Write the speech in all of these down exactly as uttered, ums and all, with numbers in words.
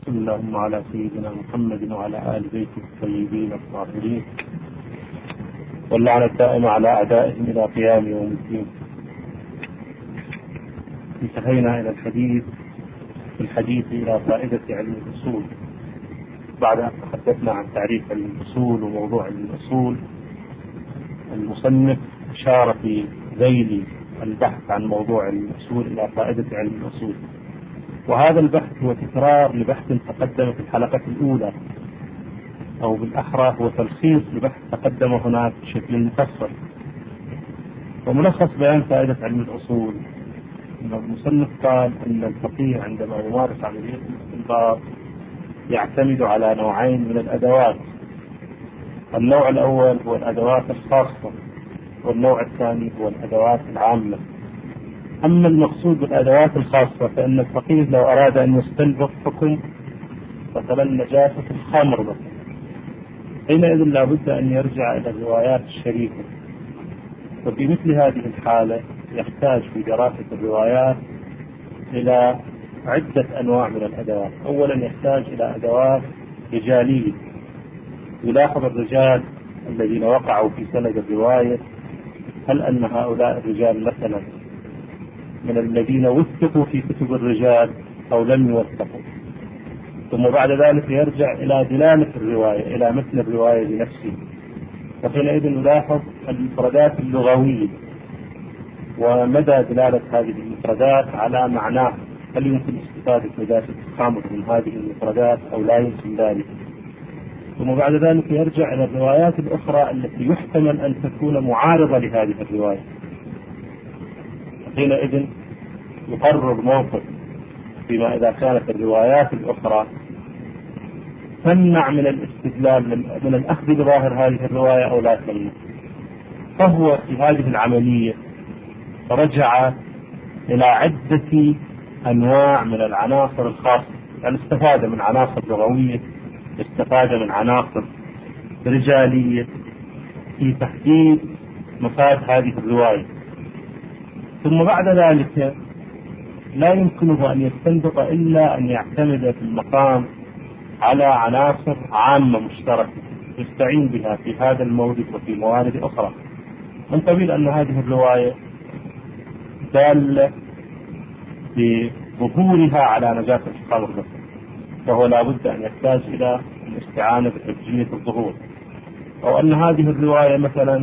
وصل اللهم على سيدنا محمد وعلى آل بيته الطيبين الطاهرين، واللعنة الدائمة على أعدائهم إلى قيام يوم الدين. انتهينا إلى الحديث في الحديث إلى فائدة علم الأصول بعد أن تحدثنا عن تعريف علم الأصول وموضوع علم الأصول. المصنف أشار في ذيل البحث عن موضوع علم الأصول إلى فائدة علم الأصول، وهذا البحث هو تكرار لبحث تقدم في الحلقة الأولى، أو بالأحرى هو تلخيص لبحث تقدم هناك بشكل مفصل. وملخص بيان فائدة علم الأصول أن المصنف قال أن الفقيه عندما يمارس عملية الاستنباط يعتمد على نوعين من الأدوات. النوع الأول هو الأدوات الخاصة، والنوع الثاني هو الأدوات العامة. أما المقصود بالأدوات الخاصة فإن الفقيه لو أراد أن يستنبط حكم مثلا نجاسة الخمر مثلا، حينئذ لا بد أن يرجع إلى الروايات الشريفة. وفي مثل هذه الحالة يحتاج في دراسة الروايات إلى عدة أنواع من الأدوات. أولا يحتاج إلى أدوات رجالية، يلاحظ الرجال الذين وقعوا في سند الرواية هل أن هؤلاء الرجال مثلا من الذين وثقوا في كتب الرجال أو لم يوثقوا. ثم بعد ذلك يرجع إلى دلالة الرواية، إلى متن الرواية بنفسه، وحينئذ نلاحظ المفردات اللغوية ومدى دلالة هذه المفردات على معناه، هل يمكن استفادة نجاسة الخمر من هذه المفردات أو لا يمكن ذلك. ثم بعد ذلك يرجع إلى الروايات الأخرى التي يحتمل أن تكون معارضة لهذه الرواية، حينئذ يقرر موقف فيما إذا كانت الروايات الأخرى تمنع من الاستدلال من الأخذ بظاهر هذه الرواية أو لا تمنع. فهو في هذه العملية رجع إلى عدة أنواع من العناصر الخاصة، يعني استفاد من عناصر لغوية، استفاد من عناصر رجالية في تحديد مفاد هذه الرواية. ثم بعد ذلك لا يمكنه أن يستنبط إلا أن يعتمد في المقام على عناصر عامة مشتركة يستعين بها في هذا المورد وفي موارد أخرى، من قبيل أن هذه الرواية دالة بظهورها على نجاسة الخمر، فهو لا بد أن يحتاج إلى الاستعانة بحجية الظهور. أو أن هذه الرواية مثلا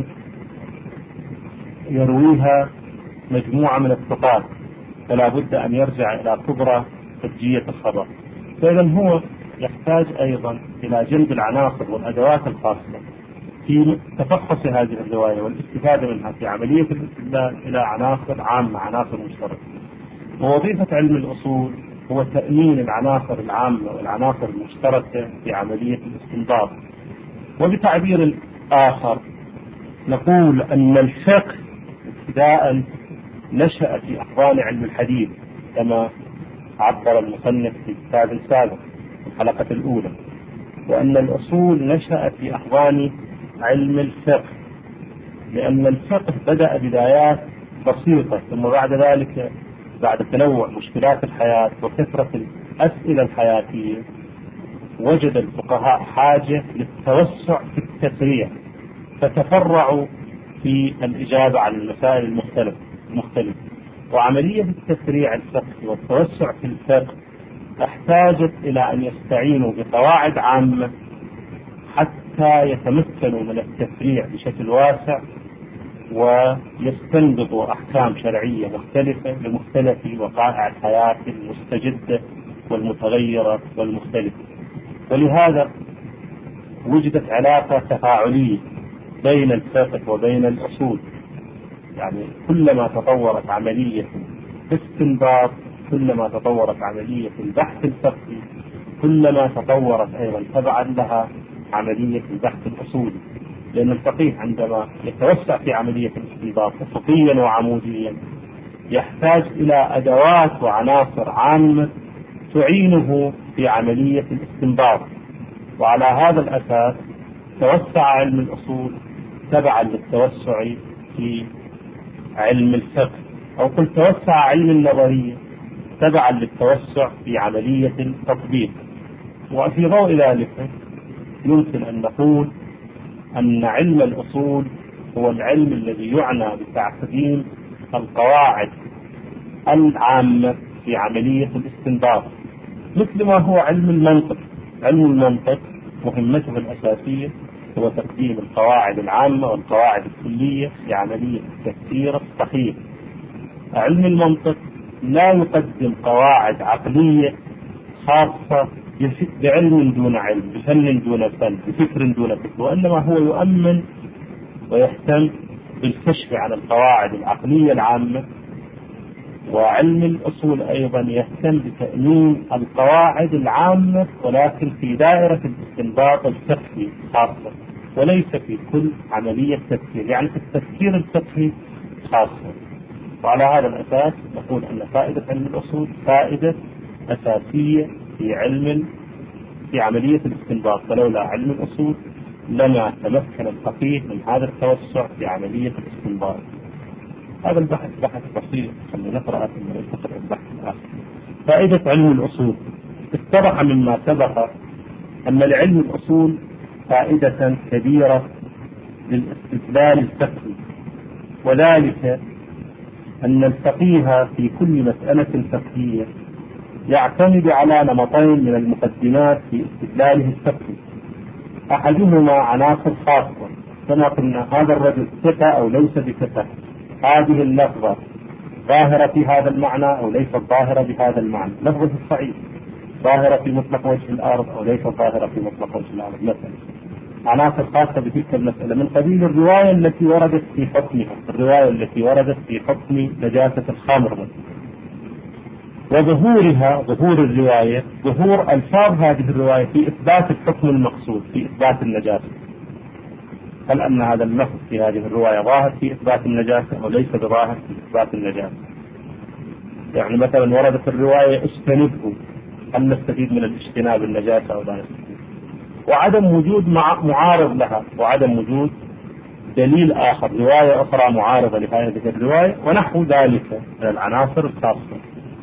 يرويها مجموعة من الثقات، فلا بد أن يرجع إلى كبرى حجية الخبر. فإذا هو يحتاج أيضا إلى جلب العناصر والأدوات الخاصة في تفحص هذه الرواية والاستفادة منها في عملية الاستدلال إلى عناصر عامة، عناصر مشتركة. ووظيفة علم الأصول هو تأمين العناصر العامة والعناصر المشتركة في عملية الاستنباط. وبتعبير آخر نقول أن الفقه ابتداء نشأ في أحضان علم الحديث كما عبر المصنف في كتاب السابق في الحلقة الأولى، وأن الأصول نشأ في أحضان علم الفقه، لأن الفقه بدأ بدايات بسيطة، ثم بعد ذلك بعد تنوع مشكلات الحياة وكثرة الأسئلة الحياتية وجد الفقهاء حاجة للتوسع في التفريع، فتفرعوا في الإجابة على المسائل المختلفة المختلفة. وعملية التفريع الفقهي والتوسع في الفقه احتاجت إلى أن يستعينوا بقواعد عامة حتى يتمكنوا من التفريع بشكل واسع ويستنبطوا أحكام شرعية مختلفة لمختلف وقائع الحياة المستجدة والمتغيرة والمختلفة. ولهذا وجدت علاقة تفاعلية بين الفقه وبين الأصول، يعني كلما تطورت عملية الاستنباط، كلما تطورت عملية البحث الفقهي، كلما تطورت أيضا تبعا لها عملية البحث الأصولي. لأن الفقيه عندما يتوسع في عملية الاستنباط أفقيا وعموديا يحتاج إلى أدوات وعناصر عامة تعينه في عملية الاستنباط. وعلى هذا الأساس توسع علم الأصول تبعا للتوسع في علم الفقه، أو قل توسع علم النظرية تبعا للتوسع في عملية التطبيق. وفي ضوء ذلك يمكن أن نقول أن علم الأصول هو العلم الذي يعنى بتعقيم القواعد العامة في عملية الاستنباط، مثل ما هو علم المنطق. علم المنطق مهمته الأساسية هو تقديم القواعد العامة والقواعد الكلية في عملية التفسير الصحيح. علم المنطق لا يقدم قواعد عقلية خاصة بعلم دون علم، بفن دون فن، بفكر دون فكر، وإنما هو يؤمن ويهتم بالكشف عن القواعد العقلية العامة. وعلم الأصول أيضا يهتم بتأمين القواعد العامة ولكن في دائرة الاستنباط الفقهي خاصة، وليس في كل عملية تفكير، يعني في التفكير الفقهي خاصة. وعلى هذا الأساس نقول أن فائدة علم الأصول فائدة أساسية في علم في عملية الاستنباط، فلولا علم الأصول لما تمكن الفقيه من هذا التوسع في عملية الاستنباط. هذا البحث بحث بسيط، خلينا نقرأ ثم ننتقل إلى البحث الآخر. فائدة علم الأصول: اتضح مما سبق أن لعلم الأصول فائدة كبيرة للاستدلال الفقهي، وذلك أن الفقيه في كل مسألة فقهية يعتمد على نمطين من المقدمات في استدلاله الفقهي. أحدهما عناصر خاصة، كما قلنا هذا الرجل ثقة أو ليس بثقة، هذه اللفظة ظاهرة في هذا المعنى أو ليست ظاهرة بهذا المعنى، لفظة الصحيح ظاهرة في مطلق وجه الأرض أو ليست ظاهرة في مطلق وجه الأرض مثلا. عناصر خاصة بتلك المسألة من قبيل الرواية التي وردت في حكمها، الرواية التي وردت في حكم نجاسة الخمر مثلا، وظهورها ظهور الرواية ظهور ألفاظ هذه الرواية في إثبات الحكم المقصود، في إثبات النجاسة. هل أن هذا اللفظ في هذه الرواية ظاهر في إثبات النجاسة أو ليس بظاهر في إثبات النجاسة؟ يعني مثلا وردت الرواية اجتنبه، هل نستفيد من الاجتناب النجاسة أو لا نستفيد؟ وعدم وجود معارض لها، وعدم وجود دليل آخر، رواية أخرى معارضة لهذه الرواية، ونحو ذلك من العناصر الخاصة.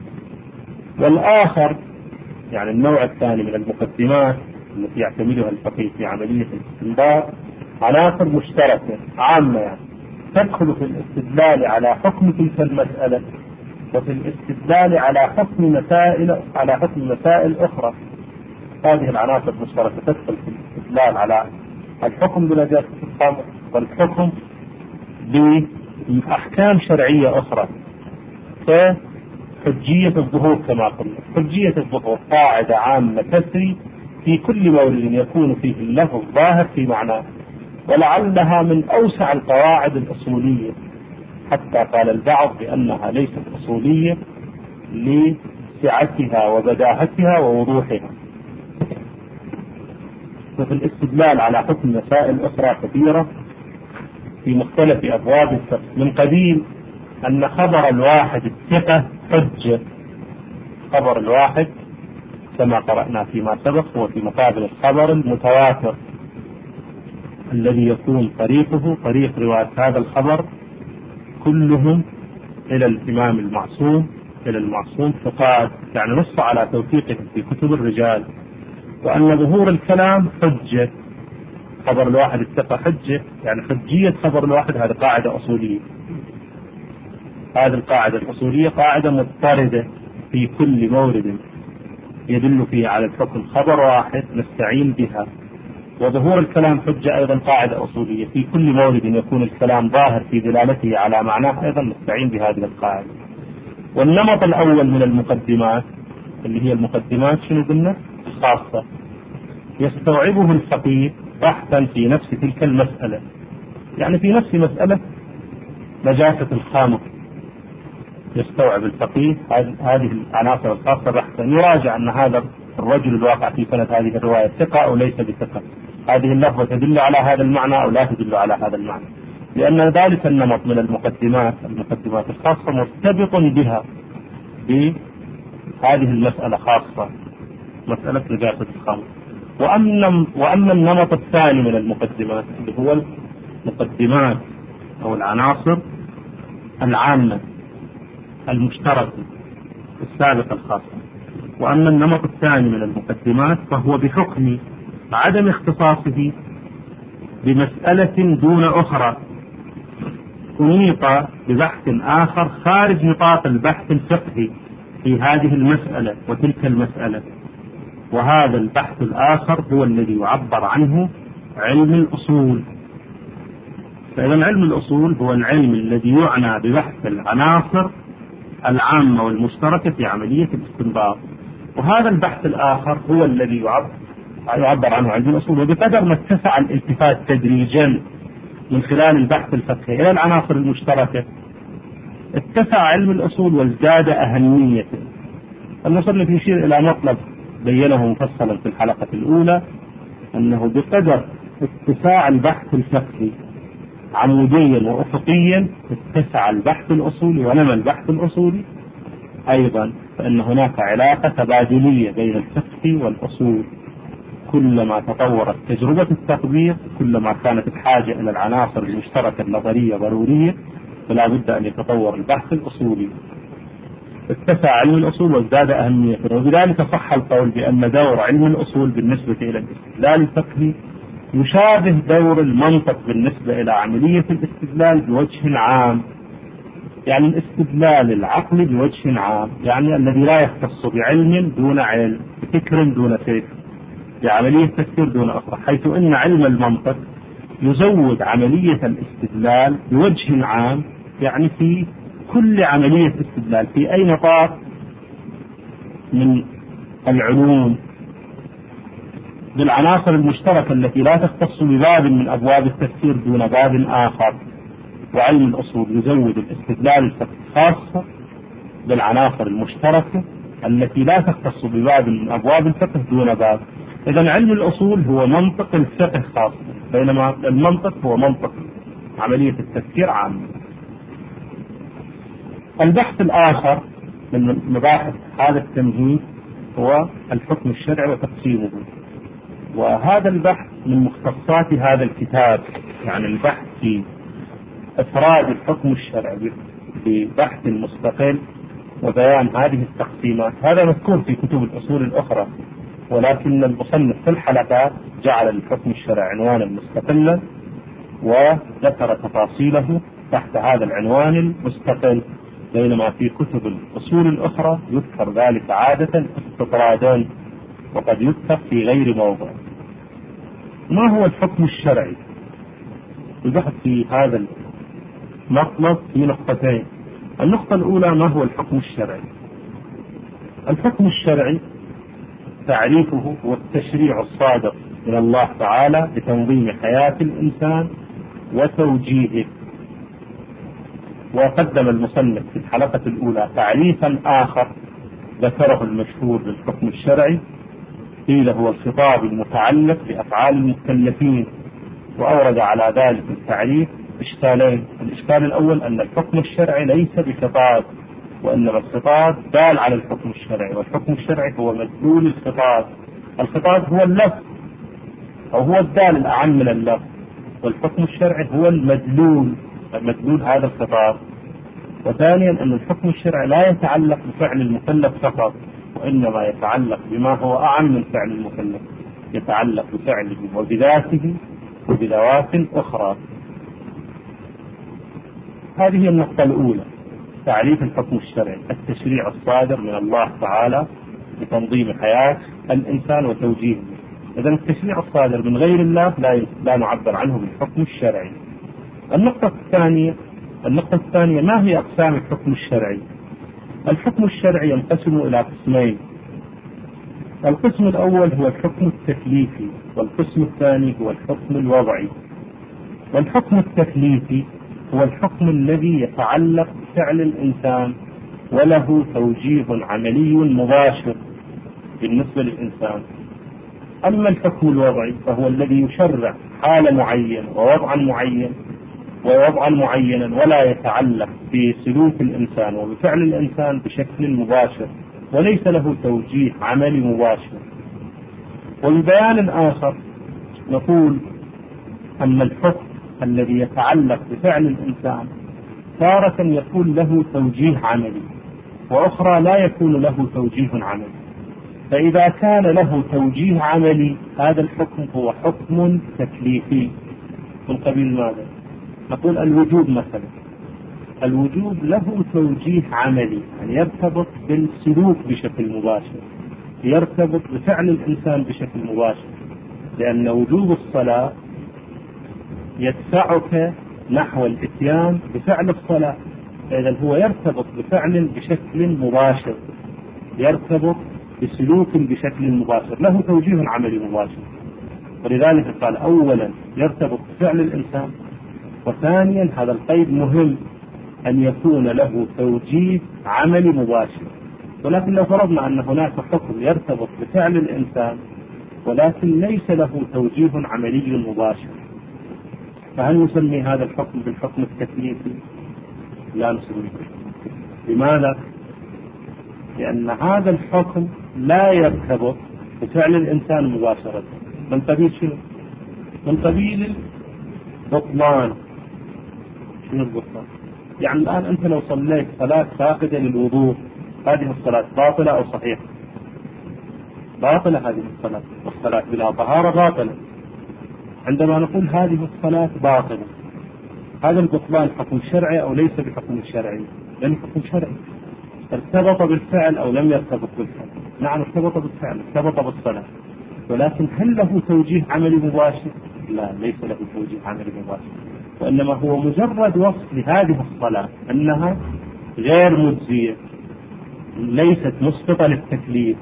والآخر يعني النوع الثاني من المقدمات التي يعتمدها الفقيه في عملية الاستنباط عناصر مشتركة عامة، يعني تدخل في الاستدلال على حكم تلك المسألة وفي الاستدلال على حكم مسائل على حكم مسائل أخرى. هذه العناصر المشتركة تدخل في الاستدلال على الحكم بنجاسة الخمر والحكم بأحكام شرعية أخرى، كحجية الظهور كما قلنا. حجية الظهور قاعدة عامة تسري في كل مورد يكون فيه اللفظ ظاهر في معناه، ولعلها من أوسع القواعد الأصولية، حتى قال البعض بأنها ليست أصولية لسعتها وبداهتها ووضوحها. وفي الاستدلال على حكم مسائل أخرى كثيرة في مختلف أبواب الفقه، من قبيل أن خبر الواحد الثقة حجة. خبر الواحد كما قرأنا فيما سبق هو في مقابل الخبر المتواتر الذي يكون طريقه طريق رواية هذا الخبر كلهم إلى الإمام المعصوم إلى المعصوم فقال، يعني نص على توثيقهم في كتب الرجال، وأن ظهور الكلام حجة. خبر الواحد الثقة حجة، يعني حجية خبر الواحد هذه قاعدة أصولية. هذه القاعدة الأصولية قاعدة مضطردة في كل مورد يدل فيه على الحكم خبر واحد نستعين بها. وظهور الكلام حجة أيضا قاعدة أصولية، في كل مورد يكون الكلام ظاهر في دلالته على معناه أيضا نستعين بهذه القاعدة. والنمط الأول من المقدمات اللي هي المقدمات شنو قلنا؟ الخاصة، يستوعبه الفقيه بحثا في نفس تلك المسألة، يعني في نفس مسألة نجاسة الخمر يستوعب الفقيه هذه العناصر الخاصة بحثا، يراجع أن هذا الرجل الواقع في سنة هذه الرواية ثقة أو ليس بثقة، هذه اللفظة تدل على هذا المعنى أو لا تدل على هذا المعنى، لأن ذلك النمط من المقدمات المقدمات الخاصة مرتبط بها بهذه المسألة خاصة، مسألة نجاسة الخمر. وأما وأما النمط الثاني من المقدمات اللي هو المقدمات أو العناصر العامة المشتركة السابقة الخاصة، وأما النمط الثاني من المقدمات فهو بحكم عدم اختصاصه بمسألة دون أخرى أنيط ببحث آخر خارج نطاق البحث الفقهي في هذه المسألة وتلك المسألة، وهذا البحث الآخر هو الذي يعبر عنه علم الأصول. فإذا علم الأصول هو العلم الذي يعنى ببحث العناصر العامة والمشتركة في عملية الاستنباط، وهذا البحث الآخر هو الذي يعبر, يعبر عنه علم الأصول. وبقدر ما اتسع الالتفات تدريجا من خلال البحث الفقهي إلى العناصر المشتركة اتسع علم الأصول وازداد أهميته. المصنف يشير إلى مطلب بينه مفصلا في الحلقة الأولى، أنه بقدر اتساع البحث الفقهي عموديا وأفقيا اتسع البحث الأصولي ونمى البحث الأصولي أيضا، فإن هناك علاقة تبادلية بين الفقه والأصول. كلما تطورت تجربة التطبيق كلما كانت الحاجة إلى العناصر المشتركة النظرية ضرورية، فلا بد أن يتطور البحث الأصولي. اتسع علم الأصول وازداد أهميته، وبذلك صح القول بأن دور علم الأصول بالنسبة إلى الاستدلال الفقهي يشابه دور المنطق بالنسبة إلى عملية الاستدلال بوجه عام، يعني الاستدلال العقلي بوجه عام، يعني الذي لا يختص بعلم دون علم، بفكر دون فكر، بعملية تفكير دون أخرى، حيث أن علم المنطق يزود عملية الاستدلال بوجه عام، يعني في كل عملية استدلال في أي نطاق من العلوم بالعناصر المشتركة التي لا تختص بباب من أبواب التفكير دون باب آخر. وعلم الأصول يزود الاستدلال الفقهي خاصة بالعناصر المشتركة التي لا تختص بباب من أبواب الفقه دون باب. إذن علم الأصول هو منطق الفقه خاصة، بينما المنطق هو منطق عملية التفكير عامة. البحث الآخر من مباحث هذا التمهيد هو الحكم الشرعي وتقسيمه، وهذا البحث من مختصات هذا الكتاب، يعني البحث في إفراد الحكم الشرعي ببحث مستقل وبيان هذه التقسيمات. هذا مذكور في كتب الأصول الأخرى، ولكن المصنف في الحلقات جعل الحكم الشرعي عنوانا مستقلا وذكر تفاصيله تحت هذا العنوان المستقل، بينما في كتب الأصول الأخرى يذكر ذلك عادة استطرادا وقد يذكر في غير موضع. ما هو الحكم الشرعي؟ البحث في هذا المطلب في نقطتين. النقطة الأولى، ما هو الحكم الشرعي؟ الحكم الشرعي تعريفه هو التشريع الصادر من الله تعالى لتنظيم حياة الإنسان وتوجيهه. وقدم المصنف في الحلقة الأولى تعريفا آخر ذكره المشهور للحكم الشرعي، قيل هو الخطاب المتعلق بأفعال المكلفين، وأورد على ذلك التعريف إشكالين. الإشكال الأول أن الحكم الشرعي ليس بخطاب، وإنما الخطاب دال على الحكم الشرعي، والحكم الشرعي هو مدلول الخطاب. الخطاب هو اللفظ أو هو الدال الأعم من اللفظ، والحكم الشرعي هو المدلول مدلول هذا الخطاب. وثانيا أن الحكم الشرعي لا يتعلق بفعل المكلف فقط، وإنما يتعلق بما هو أعم من فعل المكلف، يتعلق بفعله وبذاته وبذوات أخرى. هذه هي النقطة الأولى، تعريف الحكم الشرعي: التشريع الصادر من الله تعالى لتنظيم حياة الإنسان وتوجيهه. إذن التشريع الصادر من غير الله لا لا نعبر عنه بالحكم الشرعي. النقطة الثانية النقطة الثانية ما هي أقسام الحكم الشرعي؟ الحكم الشرعي ينقسم إلى قسمين. القسم الأول هو الحكم التكليفي، والقسم الثاني هو الحكم الوضعي. والحكم التكليفي هو الحكم الذي يتعلق بفعل الإنسان وله توجيه عملي مباشر بالنسبة للإنسان. أما الحكم الوضعي فهو الذي يشرع حالة معينة ووضعا معين ووضعا معينا، ولا يتعلق بسلوك الإنسان وبفعل الإنسان بشكل مباشر، وليس له توجيه عملي مباشر. وببيان آخر نقول أن الحكم الذي يتعلق بفعل الإنسان تارة يكون له توجيه عملي، وأخرى لا يكون له توجيه عملي. فإذا كان له توجيه عملي هذا الحكم هو حكم تكليفي من قبيل ماذا؟ نقول الوجوب مثلا، الوجوب له توجيه عملي، يعني يرتبط بالسلوك بشكل مباشر، يرتبط بفعل الإنسان بشكل مباشر، لأن وجوب الصلاة يدفعك نحو الإتيان بفعل الصلاة، إذن هو يرتبط بفعل بشكل مباشر، يرتبط بسلوك بشكل مباشر، له توجيه عملي مباشر. ولذلك قال أولا يرتبط بفعل الإنسان، وثانيا هذا القيد مهم أن يكون له توجيه عملي مباشر. ولكن لو فرضنا أن هناك حكم يرتبط بفعل الإنسان ولكن ليس له توجيه عملي مباشر، فهل نسمي هذا الحكم بالحكم التكليفي؟ لا نسميه. لماذا؟ لأن هذا الحكم لا يرتبط بفعل الإنسان مباشرة. من قبيل شنو؟ من قبيل البطلان. شنو البطلان؟ يعني الآن أنت لو صليت صلاة فاقدة للوضوء، هذه الصلاة باطلة أو صحيحة؟ باطلة هذه الصلاة، والصلاة بلا طهارة باطلة. عندما نقول هذه الصلاة باطلة، هذا البطلان حكم شرعي أو ليس بحكم شرعي؟ لأنه حكم شرعي، ارتبط بالفعل أو لم يرتبط بالفعل؟ نعم ارتبط بالفعل، ارتبط بالصلاة، ولكن هل له توجيه عملي مباشر؟ لا، ليس له توجيه عملي مباشر، وإنما هو مجرد وصف لهذه الصلاة أنها غير مجزية، ليست مسقطة للتكليف.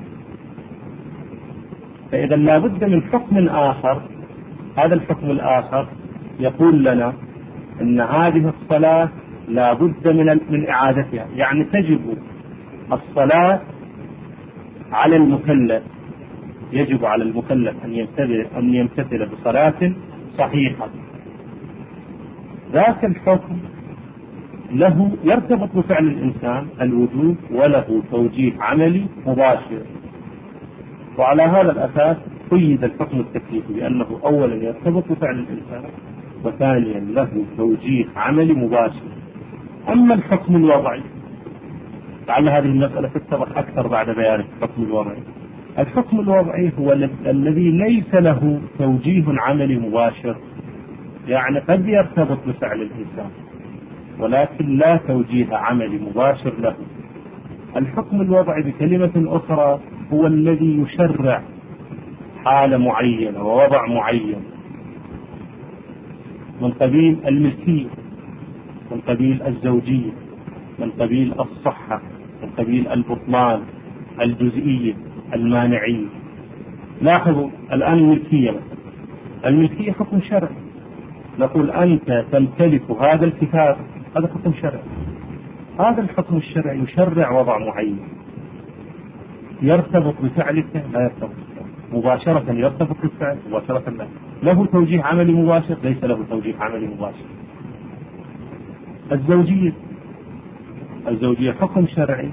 فإذا لا بد من حكم آخر، هذا الحكم الآخر يقول لنا أن هذه الصلاة لا بد من من إعادتها، يعني تجب الصلاة على المكلف، يجب على المكلف أن يمتثل أن يمتثل بصلاة صحيحة. ذاك الحكم له يرتبط بفعل الإنسان الوجوب، وله توجيه عملي مباشر. وعلى هذا الأساس قيد الحكم التكليفي بأنه أولا يرتبط بفعل الإنسان، وثانيا له توجيه عملي مباشر. أما الحكم الوضعي، لعل هذه المسألة تتضح أكثر بعد بيان الحكم الوضعي. الحكم الوضعي هو الذي ليس له توجيه عملي مباشر، يعني قد يرتبط بفعل الإنسان ولكن لا توجيه عملي مباشر له. الحكم الوضعي بكلمة أخرى هو الذي يشرع حالة معينة ووضع معين، من قبيل الملكية، من قبيل الزوجية، من قبيل الصحة، من قبيل البطلان، الجزئية، المانعية. لاحظوا الآن الملكية، الملكية حكم شرعي، نقول أنت تمتلك هذا الكتاب، هذا حكم شرعي. هذا الحكم الشرعي يشرع وضع معين، يرتبط بفعلك لا يرتبط مباشرة، يرتبط بالفعل مباشرة لا. له توجيه عملي مباشر، ليس له توجيه عملي مباشر. الزوجية، الزوجية حكم شرعي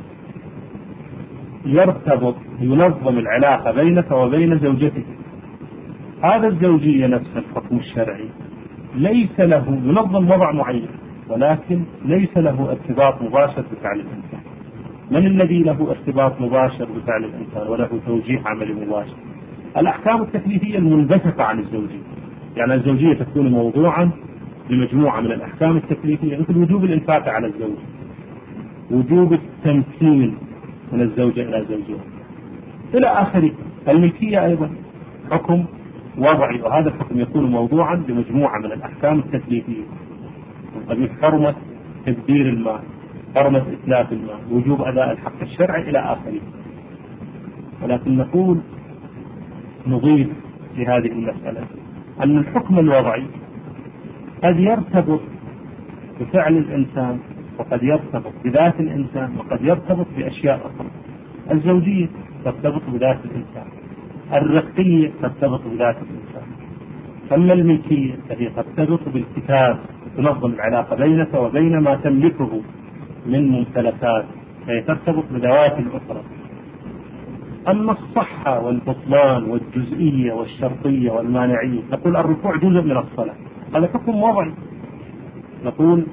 يرتبط، ينظم العلاقة بينك وبين زوجتك. هذا الزوجية نفس الحكم الشرعي ليس له، ينظم وضع معين ولكن ليس له ارتباط مباشر بفعل الإنسان. من الذي له ارتباط مباشر بفعل الإنسان وله توجيه عملي مباشر؟ الأحكام التكليفية المنبثقة عن الزوجية. يعني الزوجية تكون موضوعا بمجموعة من الأحكام التكليفية، مثل وجوب الإنفاق على الزوج، وجوب التمكين من الزوجة إلى زوجها إلى آخره. الملكية أيضا حكم وضعي، وهذا الحكم يكون موضوعا بمجموعة من الأحكام التكليفية، من قبيل حرمة تبذير المال، حرمة إتلاف المال، وجوب أداء الحق الشرعي إلى آخره. ولكن نقول نضيف لهذه المسألة أن الحكم الوضعي قد يرتبط بفعل الإنسان، وقد يرتبط بذات الإنسان، وقد يرتبط بأشياء أخرى. الزوجية ترتبط بذات الإنسان، الرقية ترتبط بذات الإنسان. أما الملكية فهي ترتبط بالكتاب، تنظم العلاقة بينك وبين ما تملكه من ممتلكات، فهي ترتبط بذوات الأخرى. أما الصحة والبطلان والجزئية والشرطية والمانعية، نقول الركوع جزء من الصلاة، هذا حكم وضعي. نقول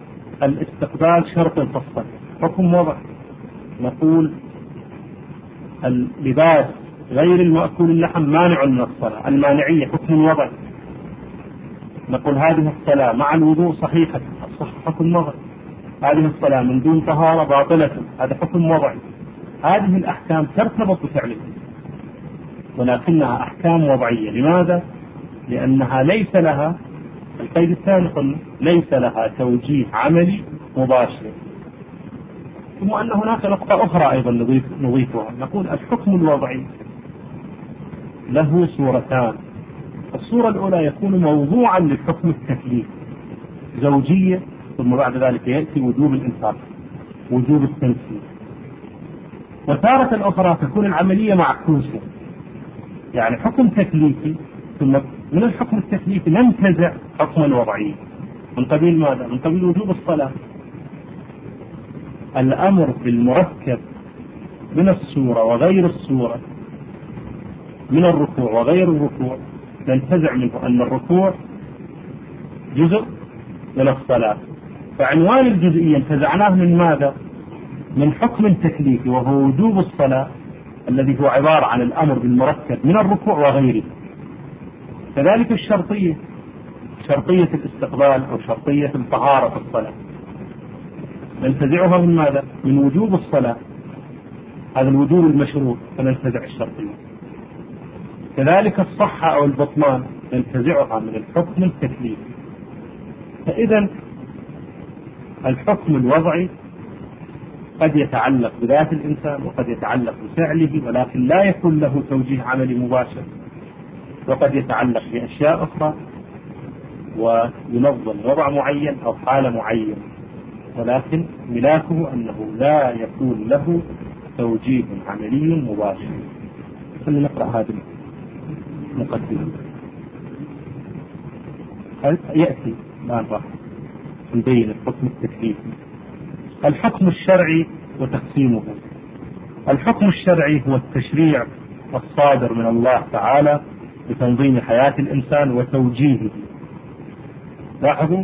الاستقبال شرط في الصلاة، حكم وضعي. نقول اللباس غير المأكول اللحم مانع من الصلاة. المانعية حكم وضعي، نقول هذه الصلاة مع الوضوء صحيحة، الصح حكم وضعي. هذه الصلاة من دون طهارة باطلة، هذا حكم وضعي. هذه الأحكام ترتبط بفعله، ولكنها أحكام وضعية. لماذا؟ لأنها ليس لها القيد الثاني، قلنا ليس لها توجيه عملي مباشر. ثم أن هناك نقطة أخرى أيضا نضيفها، نقول الحكم الوضعي له صورتان. الصورة الأولى يكون موضوعا للحكم التكليفي، زوجية، ثم بعد ذلك يأتي وجوب الإنفاق، وجوب التنفيذ. وتارة الأخرى تكون العملية معكوسة، يعني حكم تكليفي ثم من الحكم التكليفي ننتزع حكما وضعيا. من قبيل ماذا؟ من قبيل وجوب الصلاة. الأمر بالمركب من السورة وغير السورة، من الركوع وغير الركوع، ننتزع منه أن الركوع جزء من الصلاة. فعنوان الجزئية انتزعناه من ماذا؟ من حكم تكليفي وهو وجوب الصلاة، الذي هو عبارة عن الأمر بالمركب من الركوع وغيره. كذلك الشرطية، شرطية الاستقبال أو شرطية الطهارة في الصلاة، ننتزعها من ماذا؟ من وجوب الصلاة، هذا الوجوب المشروط، فننتزع الشرطية. كذلك الصحة أو البطلان ننتزعها من الحكم التكليفي. فإذا الحكم الوضعي قد يتعلق بذات الإنسان وقد يتعلق بفعله، ولكن لا يكون له توجيه عملي مباشر، وقد يتعلق بأشياء أخرى وينظم وضع معين أو حالة معينة، ولكن ملاكه أنه لا يكون له توجيه عملي مباشر. خلينا نقرأ هذه المقدمة. يأتي الآن راح نبين الحكم التكليفي. الحكم الشرعي وتقسيمه. الحكم الشرعي هو التشريع الصادر من الله تعالى لتنظيم حياة الإنسان وتوجيهه. لاحظوا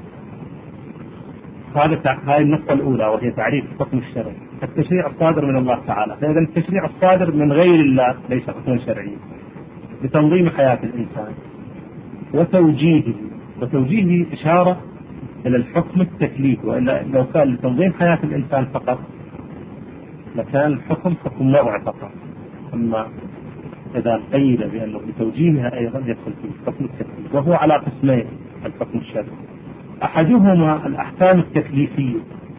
هذا هذه النقطة الأولى وهي تعريف الحكم الشرعي، التشريع الصادر من الله تعالى. فإذا التشريع الصادر من غير الله ليس حكما شرعيا، لتنظيم حياة الإنسان وتوجيهه. وتوجيهه إشارة إلى الحكم التكليفي، وإلا لو كان لتنظيم حياة الإنسان فقط لكان الحكم حكم وضع فقط. أما إذا قيد بأنه لتوجيهها أيضا يدخل فيه الحكم التكليفي، وهو على قسمين الحكم الشرعي. أحدهما الأحكام التكليفية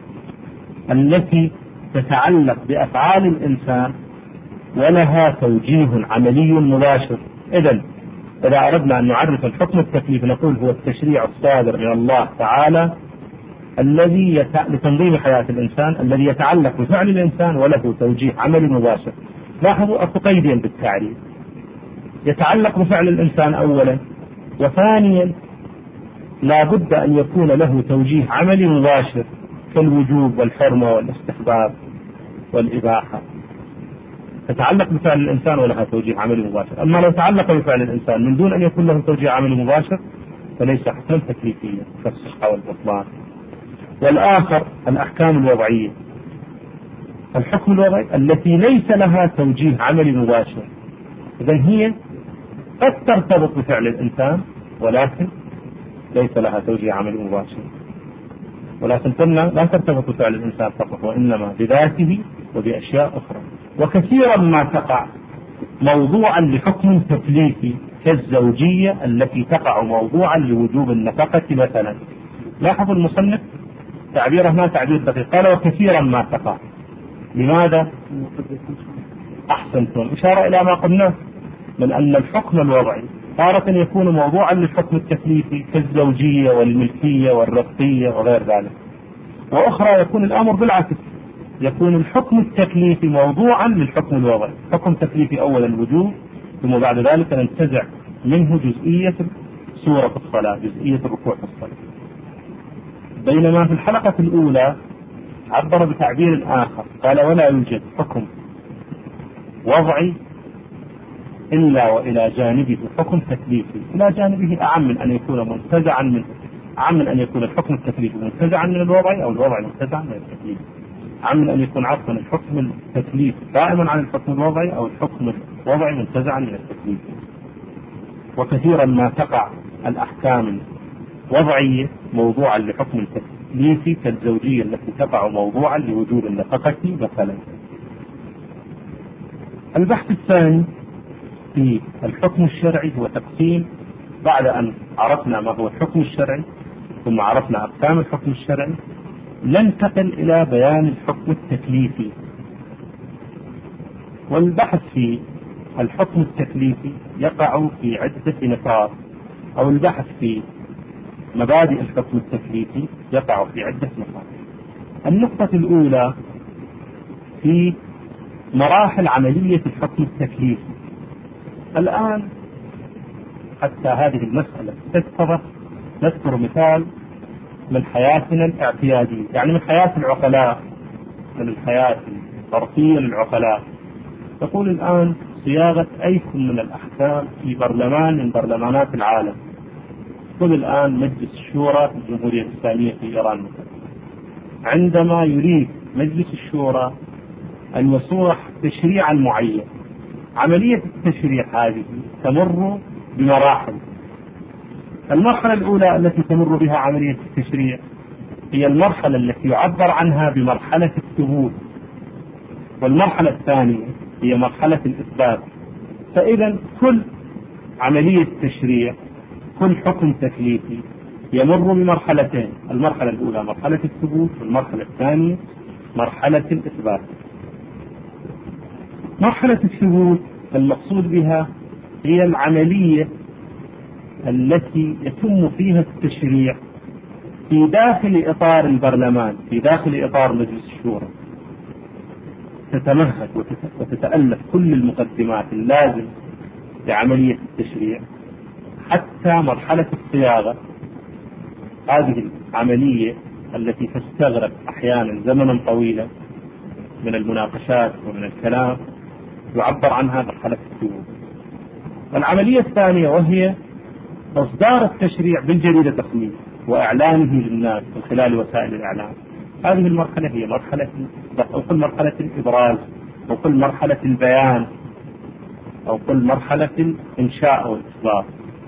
التي تتعلق بأفعال الإنسان ولها توجيه عملي مباشر. إذن إذا أردنا أن نعرف الحكم التكليفي نقول هو التشريع الصادر من الله تعالى الذي يت... لتنظيم حياة الإنسان، الذي يتعلق بفعل الإنسان وله توجيه عملي مباشر. لاحظوا أكو قيدين بالتعريف، يتعلق بفعل الإنسان أولا، وثانيا لا بد أن يكون له توجيه عملي مباشر كالوجوب والحرمة والاستحباب والإباحة. تتعلق بفعل الإنسان ولها توجيه عملي مباشر. أما لو تعلق بفعل الإنسان من دون أن يكون له توجيه عملي مباشر فليس حكما تكليفيا كالصحة والبطلان. والآخر الأحكام الوضعية، الحكم الوضعي التي ليس لها توجيه عملي مباشر. إذن هي قد ترتبط بفعل الإنسان ولكن ليس لها توجيه عملي مباشر، ولكن قلنا لا ترتبط بفعل الإنسان فقط، وإنما بذاته وبأشياء أخرى. وكثيرا ما تقع موضوعا لحكم تكليفي كالزوجية التي تقع موضوعا لوجوب النفقة مثلا. لاحظوا المصنف تعبيره ما تعبير دقيق، قال وكثيرا ما تقع. لماذا؟ أحسنتم، إشارة إلى ما قلناه من أن الحكم الوضعي تارة يكون موضوعا للحكم التكليفي كالزوجية والملكية والرقية وغير ذلك، وأخرى يكون الأمر بالعكس، يكون الحكم التكليفي موضوعا للحكم الوضعي. حكم تكليفي أولا الوجوب، ثم بعد ذلك ننتزع منه جزئية سورة الصلاة، جزئية الركوع في الصلاة. بينما في الحلقة الأولى عبر بتعبير آخر، قال ولا يوجد حكم وضعي إلا وإلى جانبه حكم تكليفي. إلى جانبه أعم من أن يكون منتزعا منه، أعم من أن يكون الحكم التكليفي منتزعا من الوضع أو الوضع منتزعا من التكليف. عن أن يكون عفوا الحكم التكليفي دائما عن الحكم الوضعي، أو الحكم الوضعي منتزعا من التكليف. وكثيرا ما تقع الأحكام الوضعية موضوعا لحكم التكليفي، كالزوجية التي تقع موضوعا لوجود النفقة مثلا. البحث الثاني في الحكم الشرعي هو تقسيم، بعد أن عرفنا ما هو الحكم الشرعي ثم عرفنا أقسام الحكم الشرعي، ننتقل إلى بيان الحكم التكليفي. والبحث في الحكم التكليفي يقع في عدة نقاط، أو البحث في مبادئ الحكم التكليفي يقع في عدة نقاط. النقطة الأولى في مراحل عملية الحكم التكليفي. الآن حتى هذه المسألة تتضح نذكر مثال من حياتنا الاعتيادية، يعني من حياة العقلاء، من الحياة الطرفية للعقلاء. تقول الآن صياغة أي من الأحكام في برلمان من برلمانات العالم. قل الآن مجلس الشورى في الجمهورية الإسلامية في إيران مثلا، عندما يريد مجلس الشورى أن يصوغ تشريعا معين، عملية التشريع هذه تمر بمراحل. المرحلة الأولى التي تمر بها عملية التشريع هي المرحلة التي يعبر عنها بمرحلة الثبوت، والمرحلة الثانية هي مرحلة الإثبات. فإذا كل عملية تشريع، كل حكم تكليفي يمر بمرحلتين، المرحلة الأولى مرحلة الثبوت، والمرحلة الثانية مرحلة الإثبات. مرحلة الثبوت المقصود بها هي العملية التي يتم فيها التشريع في داخل إطار البرلمان، في داخل إطار مجلس الشورى، تتمهد وتتألف كل المقدمات اللازمة لعملية التشريع حتى مرحلة الصياغة. هذه العملية التي تستغرق أحيانا زمنا طويلا من المناقشات ومن الكلام يعبر عنها مرحلة الثبوت. العملية الثانية وهي إصدار التشريع بالجريدة الرسمية وإعلانه للناس من خلال وسائل الإعلام. هذه المرحلة هي مرحلة أو كل مرحلة الإبراز، أو كل مرحلة البيان، أو كل مرحلة الإنشاء أو الإصدار.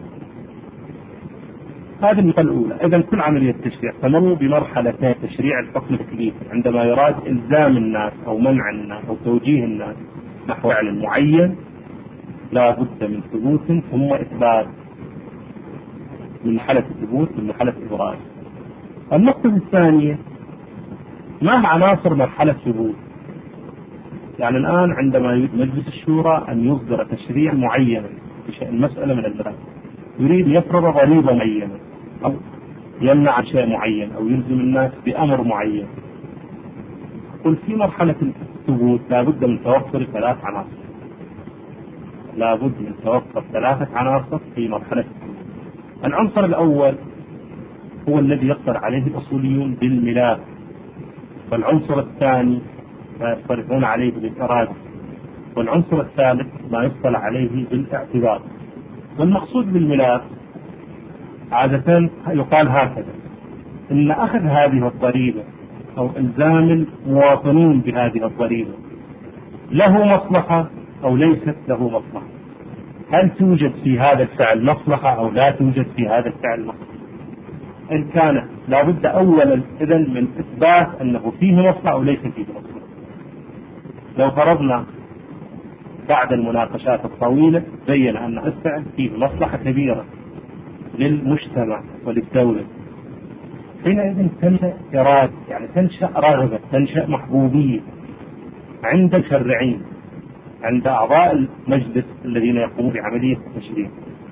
هذه المرحلة الأولى. إذن كل عملية تشريع تمر بمرحلتين: تشريع الحكم التكليفي عندما يراد إلزام الناس أو منع الناس أو توجيه الناس نحو فعل معين، لا بد من ثبوت ثم إثبات، من مرحلة الثبوت من مرحلة الإبراز. النقطة الثانية: ما هي عناصر مرحلة الثبوت؟ يعني الآن عندما يريد مجلس الشورى أن يصدر تشريع معين في شأن مسألة من البلاد، يريد يفرض ضريبة معينة أو يمنع شيء معين أو يلزم الناس بأمر معين، قل في مرحلة الثبوت لابد من توفر ثلاث عناصر. لابد من توفر ثلاثة عناصر في مرحلة الثبوت. العنصر الأول هو الذي يقدر عليه الأصوليون بالملاك، والعنصر الثاني ما يصطلحون عليه بالإرادة، والعنصر الثالث ما يصطلح عليه بالاعتبار. والمقصود بالملاك عادة يقال هكذا: إن أخذ هذه الضريبة أو إلزام المواطنين بهذه الضريبة له مصلحة أو ليست له مصلحة، هل توجد في هذا الفعل مصلحة أو لا توجد في هذا الفعل مصلحة. إن كانت لابد أولا إذن من إثبات أنه فيه مصلحة أو ليس فيه مصلحة. لو فرضنا بعد المناقشات الطويلة بين أن الفعل فيه مصلحة كبيرة للمجتمع وللدولة، حينئذ تنشأ إرادة، يعني تنشأ رغبة، تنشأ محبوبية عند المشرعين، عند أعضاء المجلس الذين يقومون بعملية التشريع.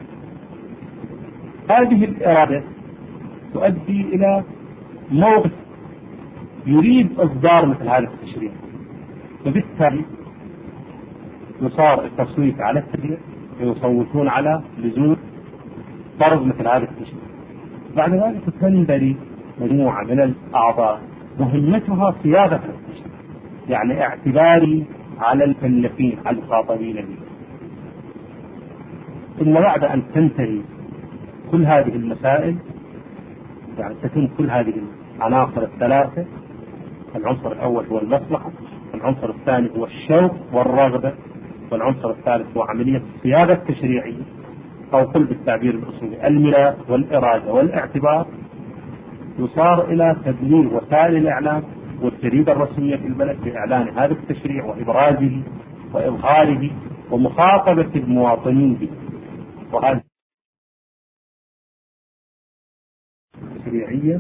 هذه الإرادة تؤدي إلى موقف يريد إصدار مثل هذا التشريع، وبالتالي يصار التصويت على التشريع ويصوتون على لزوم فرض مثل هذا التشريع. بعد ذلك تنبري مجموعة من الأعضاء مهمتها صياغة التشريع، يعني اعتباري على المكلفين، على المخاطبين به. ثم بعد أن تنتهي كل هذه المسائل، يعني تتم كل هذه العناصر الثلاثة، العنصر الأول هو المصلحة، العنصر الثاني هو الشوق والرغبة، والعنصر الثالث هو عملية الصياغة التشريعية، أو قل بالتعبير الأصولي الملاك والإرادة والاعتبار. يصار إلى تبليغ وسائل الإعلام والجريدة الرسمية في البلد بإعلان هذا التشريع وإبرازه وإظهاره ومخاطبة المواطنين به. وهذا تشريعيا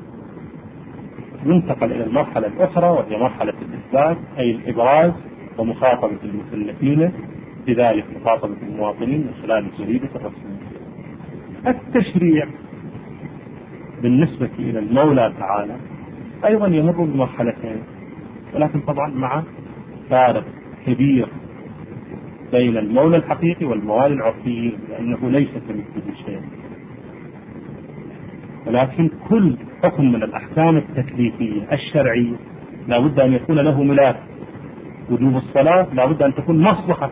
ينتقل إلى المرحلة الأخرى وهي مرحلة الإثبات، أي الإبراز ومخاطبة المكلفين بذلك، مخاطبة المواطنين من خلال الجريدة الرسمية. التشريع بالنسبة إلى المولى تعالى أيضا يمر بمرحلتين، ولكن طبعا مع فارق كبير بين المولى الحقيقي والموالي العرفيين، لأنه ليس كمثله شيء. ولكن كل حكم من الأحكام التكليفية الشرعية لا بد أن يكون له ملاك. وجوب الصلاة لا بد أن تكون مصلحة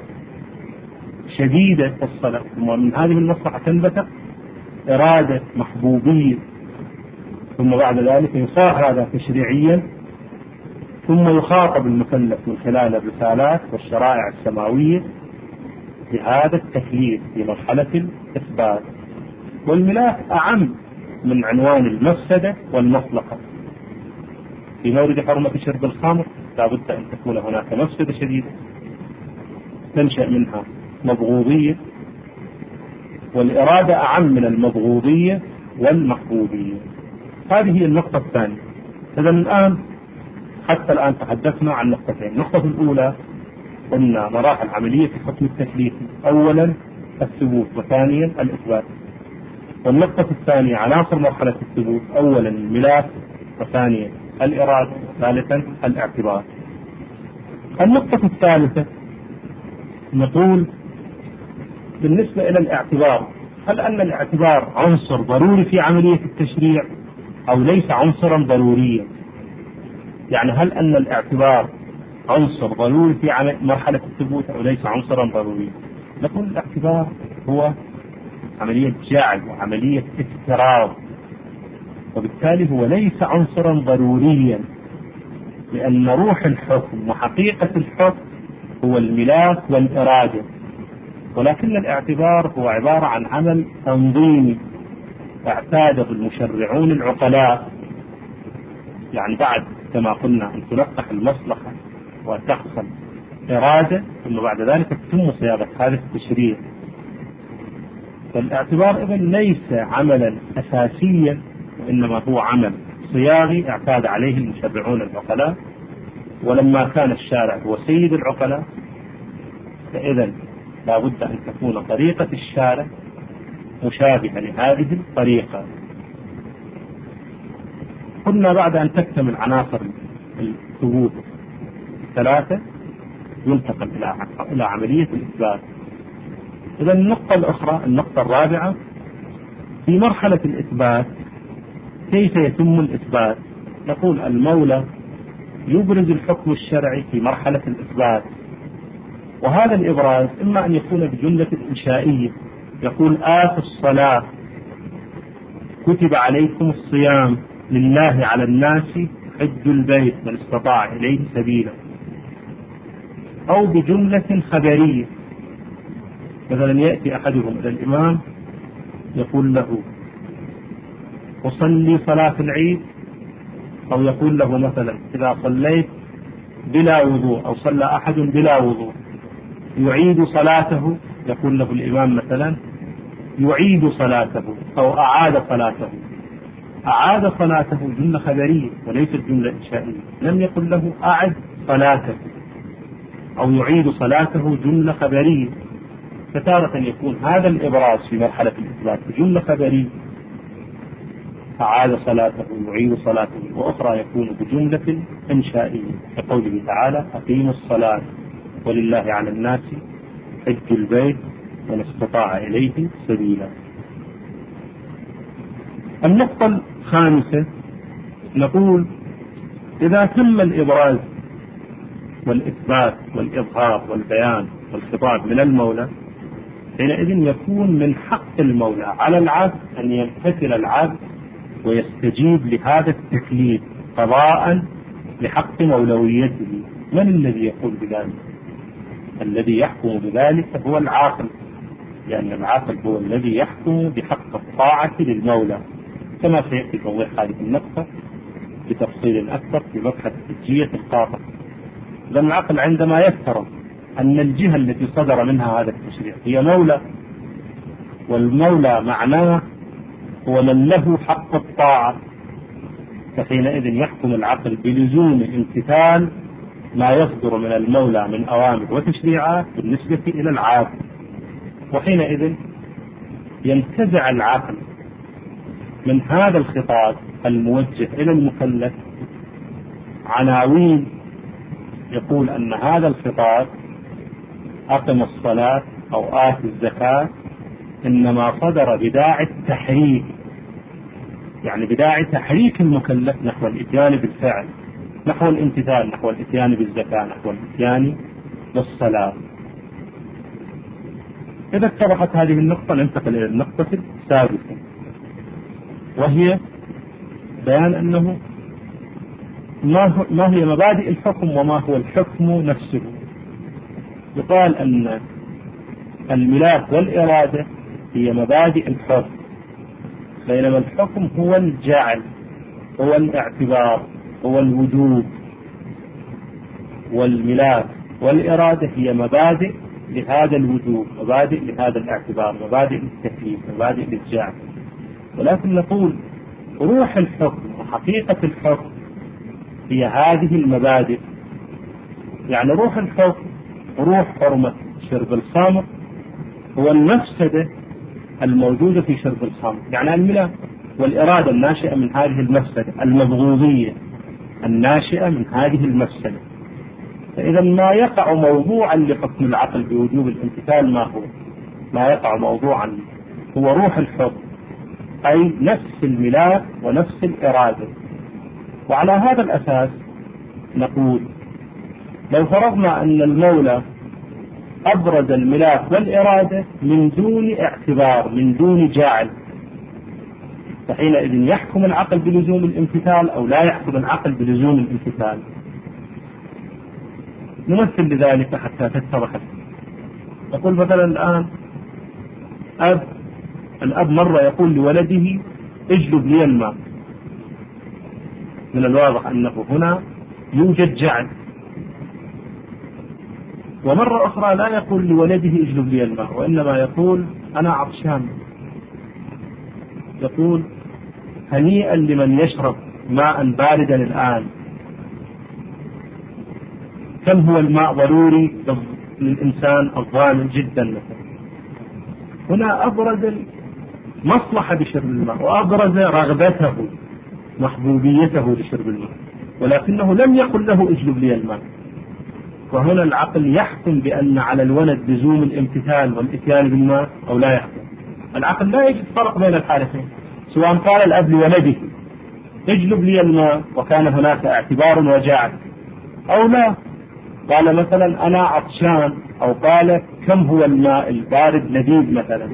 شديدة في الصلاة، ومن هذه المصلحة تنبثق إرادة محبوبية، ثم بعد ذلك يصاغ هذا تشريعيا، ثم يخاطب المكلف من خلال الرسالات والشرائع السماوية بهذا التكليف في مرحلة الإثبات. والملاك أعم من عنوان المفسدة والمصلحة. في مورد حرمة شرب الخمر لا بد أن تكون هناك مفسدة شديدة تنشأ منها مبغوضية، والإرادة أعم من المبغوضية والمحبوبية. هذه هي النقطة الثانية. إذا الآن حتى الآن تحدثنا عن نقطتين. النقطة الأولى قلنا مراحل عملية في الحكم التكليفي، أولا الثبوت وثانيا الإثبات. والنقطة الثانية عناصر مرحلة الثبوت، أولا الملاك وثانيا الإرادة وثالثا الاعتبار. النقطة الثالثة نقول بالنسبة إلى الاعتبار، هل أن الاعتبار عنصر ضروري في عملية التشريع أو ليس عنصرا ضروريا؟ يعني هل أن الاعتبار عنصر ضروري في مرحلة الثبوت أو ليس عنصرا ضروريا؟ نقول الاعتبار هو عملية جعل وعملية افتراض، وبالتالي هو ليس عنصرا ضروريا، لأن روح الحكم وحقيقة الحكم هو الملاك والإرادة. ولكن الاعتبار هو عبارة عن عمل تنظيمي اعتاده المشرعون العقلاء، يعني بعد كما قلنا أن تلقح المصلحة وتحصل إرادة، ثم بعد ذلك تتم صياغة هذا التشريع. فالاعتبار إذن ليس عملا أساسيا، وإنما هو عمل صياغي اعتاد عليه المشرعون العقلاء. ولما كان الشارع هو سيد العقلاء فإذن لا بد أن تكون طريقة الشارع مشابهة لهذه الطريقة. قلنا بعد أن تكتمل عناصر الثبوت الثلاثة ينتقل إلى عملية الإثبات. إذا النقطة الأخرى، النقطة الرابعة في مرحلة الإثبات، كيف يتم الإثبات؟ نقول المولى يبرز الحكم الشرعي في مرحلة الإثبات، وهذا الإبراز إما أن يكون بجملة إنشائية، يقول آتوا الصلاة كتب عليكم الصيام لله على الناس حج البيت من استطاع إليه سبيلا، أو بجملة خبرية، مثلا يأتي أحدهم إلى الإمام يقول له أصلي صلاة العيد، أو يقول له مثلا إذا صليت بلا وضوء أو صلى أحد بلا وضوء يعيد صلاته، يقول له الإمام مثلا يعيد صلاته أو أعاد صلاته. أعاد صلاته جملة خبرية وليست جملة إنشائية، لم يقل له أعد صلاته أو يعيد صلاته جملة خبرية. فتارة يكون هذا الإبراز في مرحلة الإثبات بجملة خبرية أعاد صلاته يعيد صلاته، وأخرى يكون بجملة إنشائية كقوله تعالى أقيموا الصلاة ولله على الناس حج البيت من استطاع إليه سبيلا. النقطة الخامسة نقول إذا تم الإبراز والإثبات والإظهار والبيان والخطاب من المولى، حينئذ يكون من حق المولى على العبد أن يمتثل العبد ويستجيب لهذا التكليف قضاء لحق مولويته. من الذي يقول بذلك؟ الذي يحكم بذلك هو العاقل، لأن العاقل هو الذي يحكم بحق الطاعة للمولى، كما سيأتي توضيح هذه النقطة بتفصيل أكثر في مبحث حجية القاطع. لأن العقل عندما يفترض أن الجهة التي صدر منها هذا التشريع هي مولى، والمولى معناه هو من له حق الطاعة، فحينئذ يحكم العقل بلزوم امتثال ما يصدر من المولى من أوامر وتشريعات بالنسبة إلى العاقل. وحينئذ ينتزع العقل من هذا الخطاب الموجه إلى المكلف عناوين يقول أن هذا الخطاب أقم الصلاة أو آت الزكاة إنما صدر بداعي التحريك، يعني بداعي تحريك المكلف نحو الإتيان بالفعل، نحو الامتثال، نحو الإتيان بالزكاة، نحو الإتيان بالصلاة. إذا اتضحت هذه النقطة ننتقل إلى النقطة السادسة، وهي بيان أنه ما هي مبادئ الحكم وما هو الحكم نفسه. يقال أن الملاك والإرادة هي مبادئ الحكم، بينما الحكم هو الجعل، هو الاعتبار، هو الوجوب، والملاك والإرادة هي مبادئ لهذا الوجوب، مبادئ لهذا الاعتبار، مبادئ للتكليف، مبادئ للجعل. ولكن نقول روح الحكم وحقيقة الحكم هي هذه المبادئ. يعني روح الحكم، روح حرمة شرب الخمر هو المفسدة الموجودة في شرب الخمر، يعني الملاك والإرادة الناشئة من هذه المفسدة المبغوضية الناشئة من هذه المفسدة. فإذا ما يقع موضوعا لحكم العقل بوجوب الامتثال ما هو؟ ما يقع موضوعا هو روح الحكم، أي نفس الملاك ونفس الإرادة. وعلى هذا الأساس نقول لو فرضنا أن المولى أبرز الملاك والإرادة من دون اعتبار، من دون جعل، فحينئذ يحكم العقل بلزوم الامتثال أو لا يحكم العقل بلزوم الامتثال. نمثل لذلك حتى تتضح. نقول مثلا الآن أب الأب مرة يقول لولده اجلب لي الماء، من الواضح أنه هنا يوجد جعل. ومرة أخرى لا يقول لولده اجلب لي الماء، وإنما يقول أنا عطشان، يقول هنيئا لمن يشرب ماء باردا الآن. كم هو الماء ضروري للإنسان الظالم جدا مثلا. هنا أبرز المصلحة بشرب الماء وأبرز رغبته محبوبيته لشرب الماء، ولكنه لم يقل له اجلب لي الماء. وهنا العقل يحكم بأن على الولد لزوم الامتثال والإتيان بالماء أو لا يحكم. العقل لا يجد فرق بين الحالتين، سواء قال الأب لولده اجلب لي الماء وكان هناك اعتبار وجعل، أو لا قال مثلا أنا عطشان، أو قال كم هو الماء البارد لذيذ مثلا،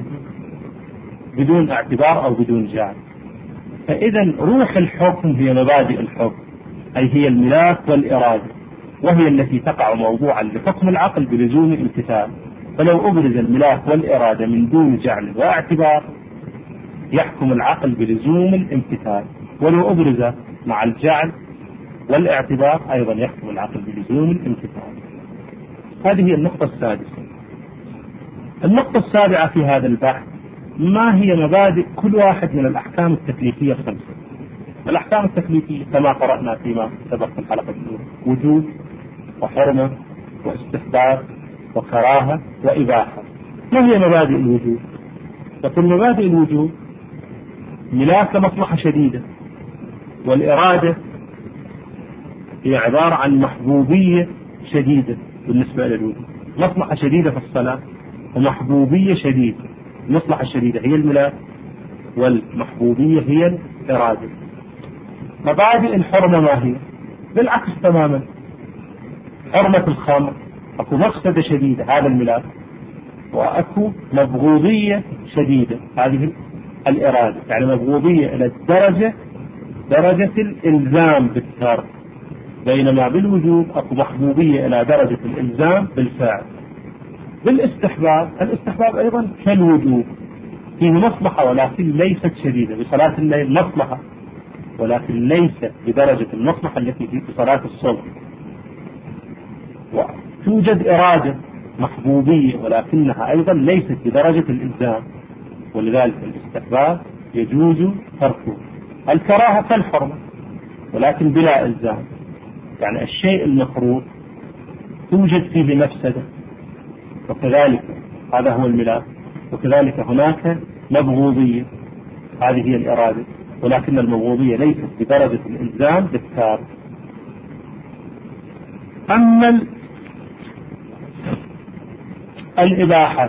بدون اعتبار أو بدون جعل. فإذا روح الحكم هي مبادئ الحكم، أي هي الملاك والإرادة، وهي التي تقع موضوعا لحكم العقل بلزوم الامتثال. فلو أبرز الملاك والإرادة من دون جعل واعتبار يحكم العقل بلزوم الامتثال، ولو أبرز مع الجعل والاعتبار أيضا يحكم العقل بلزوم الامتثال. هذه هي النقطة السادسة. النقطة السابعة في هذا البحث ما هي مبادئ كل واحد من الأحكام التكليفية الخمسة. الأحكام التكليفية كما قرأنا فيما سبق في الحلقة الأولى وجوب وحرمة واستحباب وكراهة وإباحة. ما هي مبادئ الوجوب؟ تقول مبادئ الوجوب ملاك مصلحة شديدة، والإرادة هي عبارة عن محبوبية شديدة بالنسبة للوجوب. مصلحة شديدة في الصلاة ومحبوبية شديدة. المصلحة الشديدة هي الملاك والمحبوبية هي الإرادة. مبادئ الحرمة ما هي؟ بالعكس تماما. حرمة الخمر أكو مفسدة شديدة هذا الملاك، وأكو مبغوضية شديدة هذه الإرادة، يعني مبغوضية إلى الدرجة درجة الإلزام بالترك، بينما بالوجوب أكو محبوبية إلى درجة الإلزام بالفعل. بالاستحباب، الاستحباب أيضا كالوجوب فيه مصلحة ولكن ليست شديدة. بصلاة الليل مصلحة ولكن ليست بدرجة المصلحة التي في صلاة الصبح. وتوجد إرادة محبوبية ولكنها أيضا ليست بدرجة الإلزام، ولذلك الاستحباب يجوز تركه. الكراهة كالحرمة ولكن بلا إلزام، يعني الشيء المكروه توجد فيه مفسدة، وكذلك هذا هو الملاك، وكذلك هناك مبغوضية، هذه هي الإرادة، ولكن المبغوضية ليست بدرجة الإلزام بالتارك. أما الإباحة،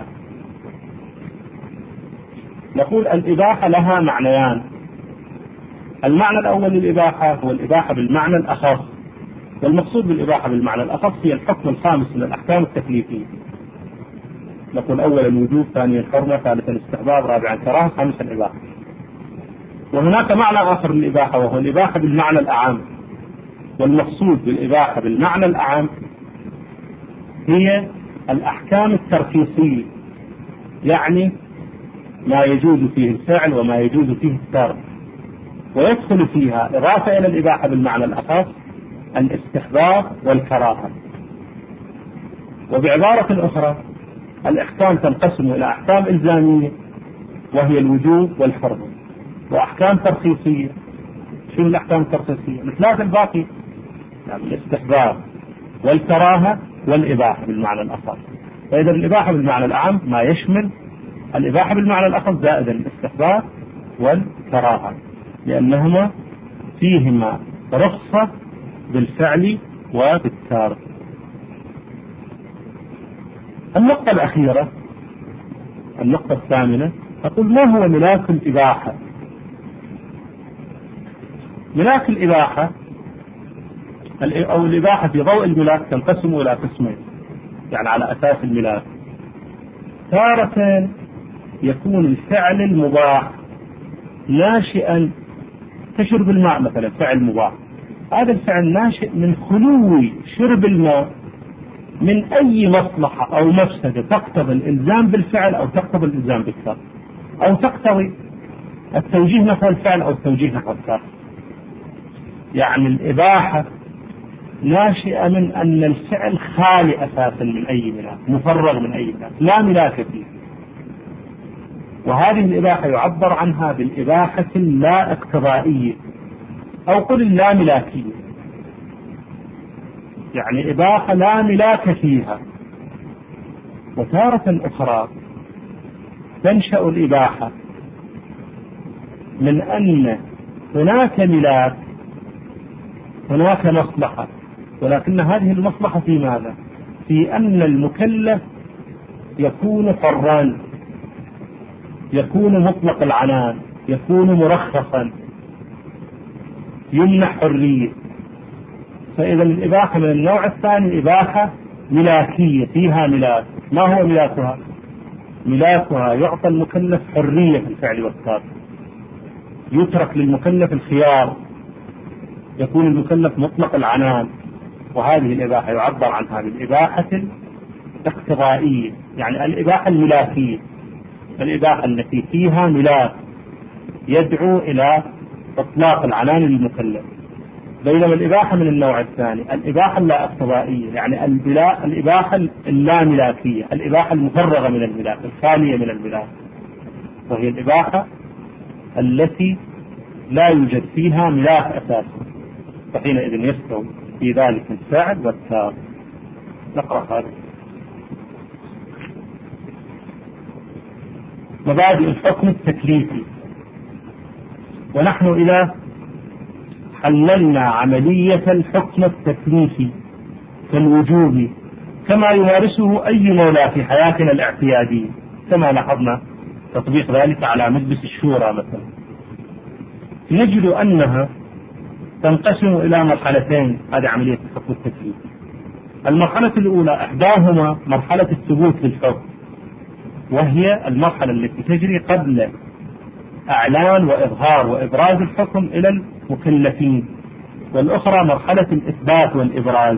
نقول الإباحة لها معنيان. المعنى الأول للإباحة هو الإباحة بالمعنى الأخص، والمقصود بالإباحة بالمعنى الأخص هي الحكم الخامس من الأحكام التكليفية. نقول أولا الوجوب، ثانيا الحرمة، ثالثا الاستحباب، رابعا كراهة، خامسا الإباحة. وهناك معنى آخر للإباحة وهو الإباحة بالمعنى الأعم، والمقصود بالإباحة بالمعنى الأعم هي الأحكام الترخيصية، يعني ما يجوز فيه الفعل وما يجوز فيه الترك، ويدخل فيها إضافة إلى الإباحة بالمعنى الأخص الاستحباب والكراهة. وبعبارة أخرى الأحكام تنقسم إلى أحكام إلزامية وهي الوجوب والحرمة، وأحكام ترخيصية. شو الأحكام الترخيصية؟ الثلاثة الباقي، يعني الاستحباب والكراهة والإباحة بالمعنى الأخص. فإذا الإباحة بالمعنى الأعم ما يشمل الإباحة بالمعنى الأخص زائدا الاستحباب والكراهة، لأنهما فيهما رخصة بالفعل وبالتارك. النقطة الأخيرة، النقطة الثامنة، أقول ما هو ملاك الإباحة؟ ملاك الإباحة أو الإباحة في ضوء الملاك تنقسم إلى قسمين، يعني على أساس الملاك. تارة يكون الفعل المباح ناشئا كشرب الماء مثلا، فعل مباح، هذا الفعل ناشئ من خلو شرب الماء من أي مصلحة أو مفسدة تقتضي الإلزام بالفعل أو تقتضي الإلزام بالترك، أو تقتضي التوجيه نحو الفعل أو التوجيه نحو الترك. يعني الإباحة ناشئة من أن الفعل خالي أساسا من أي ملاك، مفرغ من أي ملاك، لا ملاك فيه. وهذه الإباحة يعبر عنها بالإباحة اللا اقتضائية أو قل اللا ملاكية، يعني إباحة لا ملاك فيها. وتارة أخرى تنشأ الإباحة من أن هناك ملاك، هناك مصلحة، ولكن هذه المصلحة في ماذا؟ في أن المكلف يكون حرا، يكون مطلق العنان، يكون مرخصا، يمنح حرية. فإذا الإباحة من النوع الثاني إباحة ملاكية، فيها ملاك. ما هو ملاكها؟ ملاكها يعطى المكلف حرية في الفعل والترك، يترك للمكلف الخيار، يكون المكلف مطلق العنان. وهذه الإباحة يعبر عنها بالإباحة الاقتضائية، يعني الإباحة الملاكية، الإباحة التي فيها ملاك يدعو إلى إطلاق العنان للمكلف. بينما الإباحة من النوع الثاني الإباحة اللا اقتضائية، يعني الإباحة اللا ملاكية، الإباحة المفرغة من الملاك، الخالية من الملاك، وهي الإباحة التي لا يوجد فيها ملاك أساسا، فحينئذ يستوي في ذلك الفعل والتارك. نقرأ هذا. مبادئ الحكم التكليفي. ونحن إذا حللنا عملية الحكم التكليفي كالوجوب كما يمارسه أي مولى في حياتنا الاعتيادية، كما لاحظنا تطبيق ذلك على مجلس الشورى مثلا، نجد أنها تنقسم إلى مرحلتين. هذه عملية الحكم التكليفي. المرحلة الأولى إحداهما مرحلة الثبوت للحكم، وهي المرحلة التي تجري قبل أعلان وإظهار وإبراز الحكم إلى المكلفين، والأخرى مرحلة الإثبات والإبراز،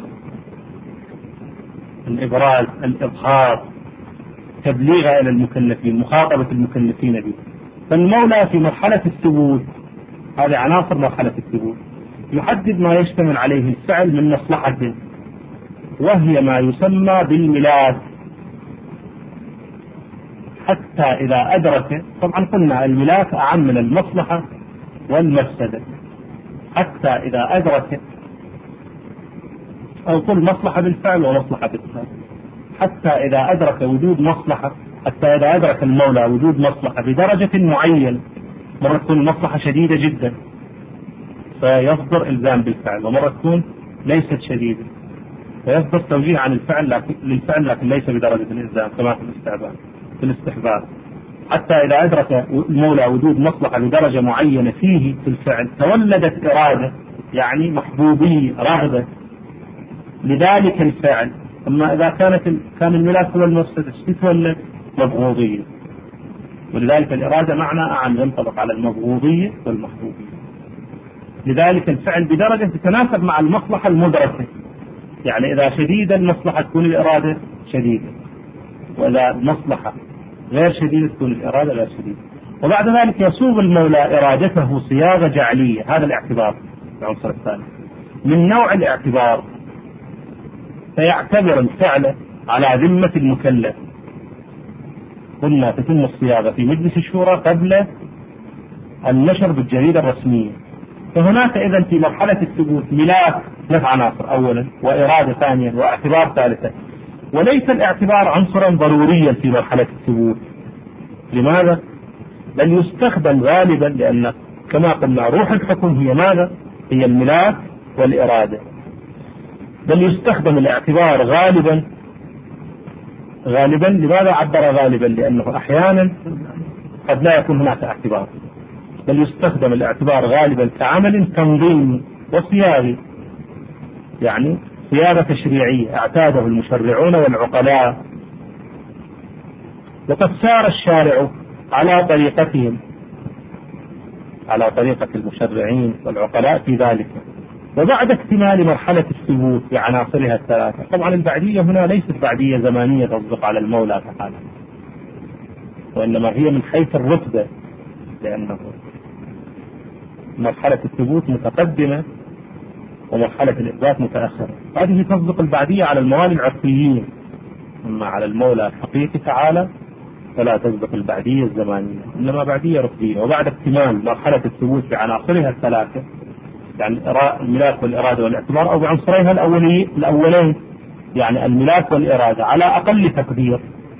الإبراز، الإظهار، تبليغها إلى المكلفين، مخاطبة المكلفين به. فالمولى في مرحلة الثبوت، هذه عناصر مرحلة الثبوت، يحدد ما يشتمل عليه الفعل من مصلحته، وهي ما يسمى بالملاك، حتى إذا أدرك، طبعا قلنا الملاك أعم من المصلحة والمفسدة، حتى إذا أدرك، أو كل مصلحة بالفعل ومصلحة بالفعل، حتى إذا أدرك وجود مصلحة، حتى إذا أدرك المولى وجود مصلحة بدرجة معينة، مرة تكون المصلحة شديدة جدا فيصدر إلزام بالفعل، ومرة تكون ليست شديدة فيصدر توجيه عن الفعل لكن للفعل لكن ليس بدرجة الإلزام كما في الاستحباب في الاستحباب حتى إذا أدرك المولى وجود مصلحة بدرجة معينة فيه في الفعل تولدت إرادة، يعني محبوبية، رغبة لذلك الفعل. أما إذا كانت كان الملاك هو المفسد تتولد مبغوضية، ولذلك الإرادة معنى أعم ينطبق على المبغوضية والمحبوبية. لذلك الفعل بدرجة تتناسب مع المصلحة المدركة، يعني إذا شديدة المصلحة تكون الإرادة شديدة، وإذا المصلحة غير شديدة تكون الإرادة غير شديدة. وبعد ذلك يصوب المولى إرادته صياغة جعلية، هذا الاعتبار العنصر الثاني من نوع الاعتبار، فيعتبر الفعل على ذمة المكلف. قلنا تتم الصياغة في مجلس الشورى قبل النشر بالجريدة الرسمية. فهناك إذن في مرحلة الثبوت ملاك ثلاث عناصر أولا، وإرادة ثانيا، واعتبار ثالثا. وليس الاعتبار عنصرا ضروريا في مرحلة الثبوت. لماذا؟ بل يستخدم غالبا، لأن كما قلنا روح الحكم هي ماذا؟ هي الملاك والإرادة. بل يستخدم الاعتبار غالبا غالبا لماذا عبر غالبا؟ لأنه أحيانا قد لا يكون هناك اعتبار، بل يستخدم الاعتبار غالبا كعمل تنظيمي وصياغي، يعني صياغة تشريعية اعتاده المشرعون والعقلاء، وقد سار الشارع على طريقتهم، على طريقة المشرعين والعقلاء في ذلك. وبعد اكتمال مرحلة الثبوت بعناصرها الثلاثة، طبعا البعدية هنا ليست بعدية زمانية تصدق على المولى تعالى، وإنما هي من حيث الرتبة، لأنه مرحلة الثبوت متقدمة ومرحلة الإثبات متأخرة. هذه تصدق البعدية على الموالي العرفيين، أما على المولى الحقيقي تعالى فلا تصدق البعدية الزمانية، إنما بعدية رتبية. وبعد اكتمال مرحلة الثبوت بعناصرها الثلاثة، يعني الملاك والإرادة والاعتبار، أو بعنصريها الأولي الأولين يعني الملاك والإرادة على أقل تقدير،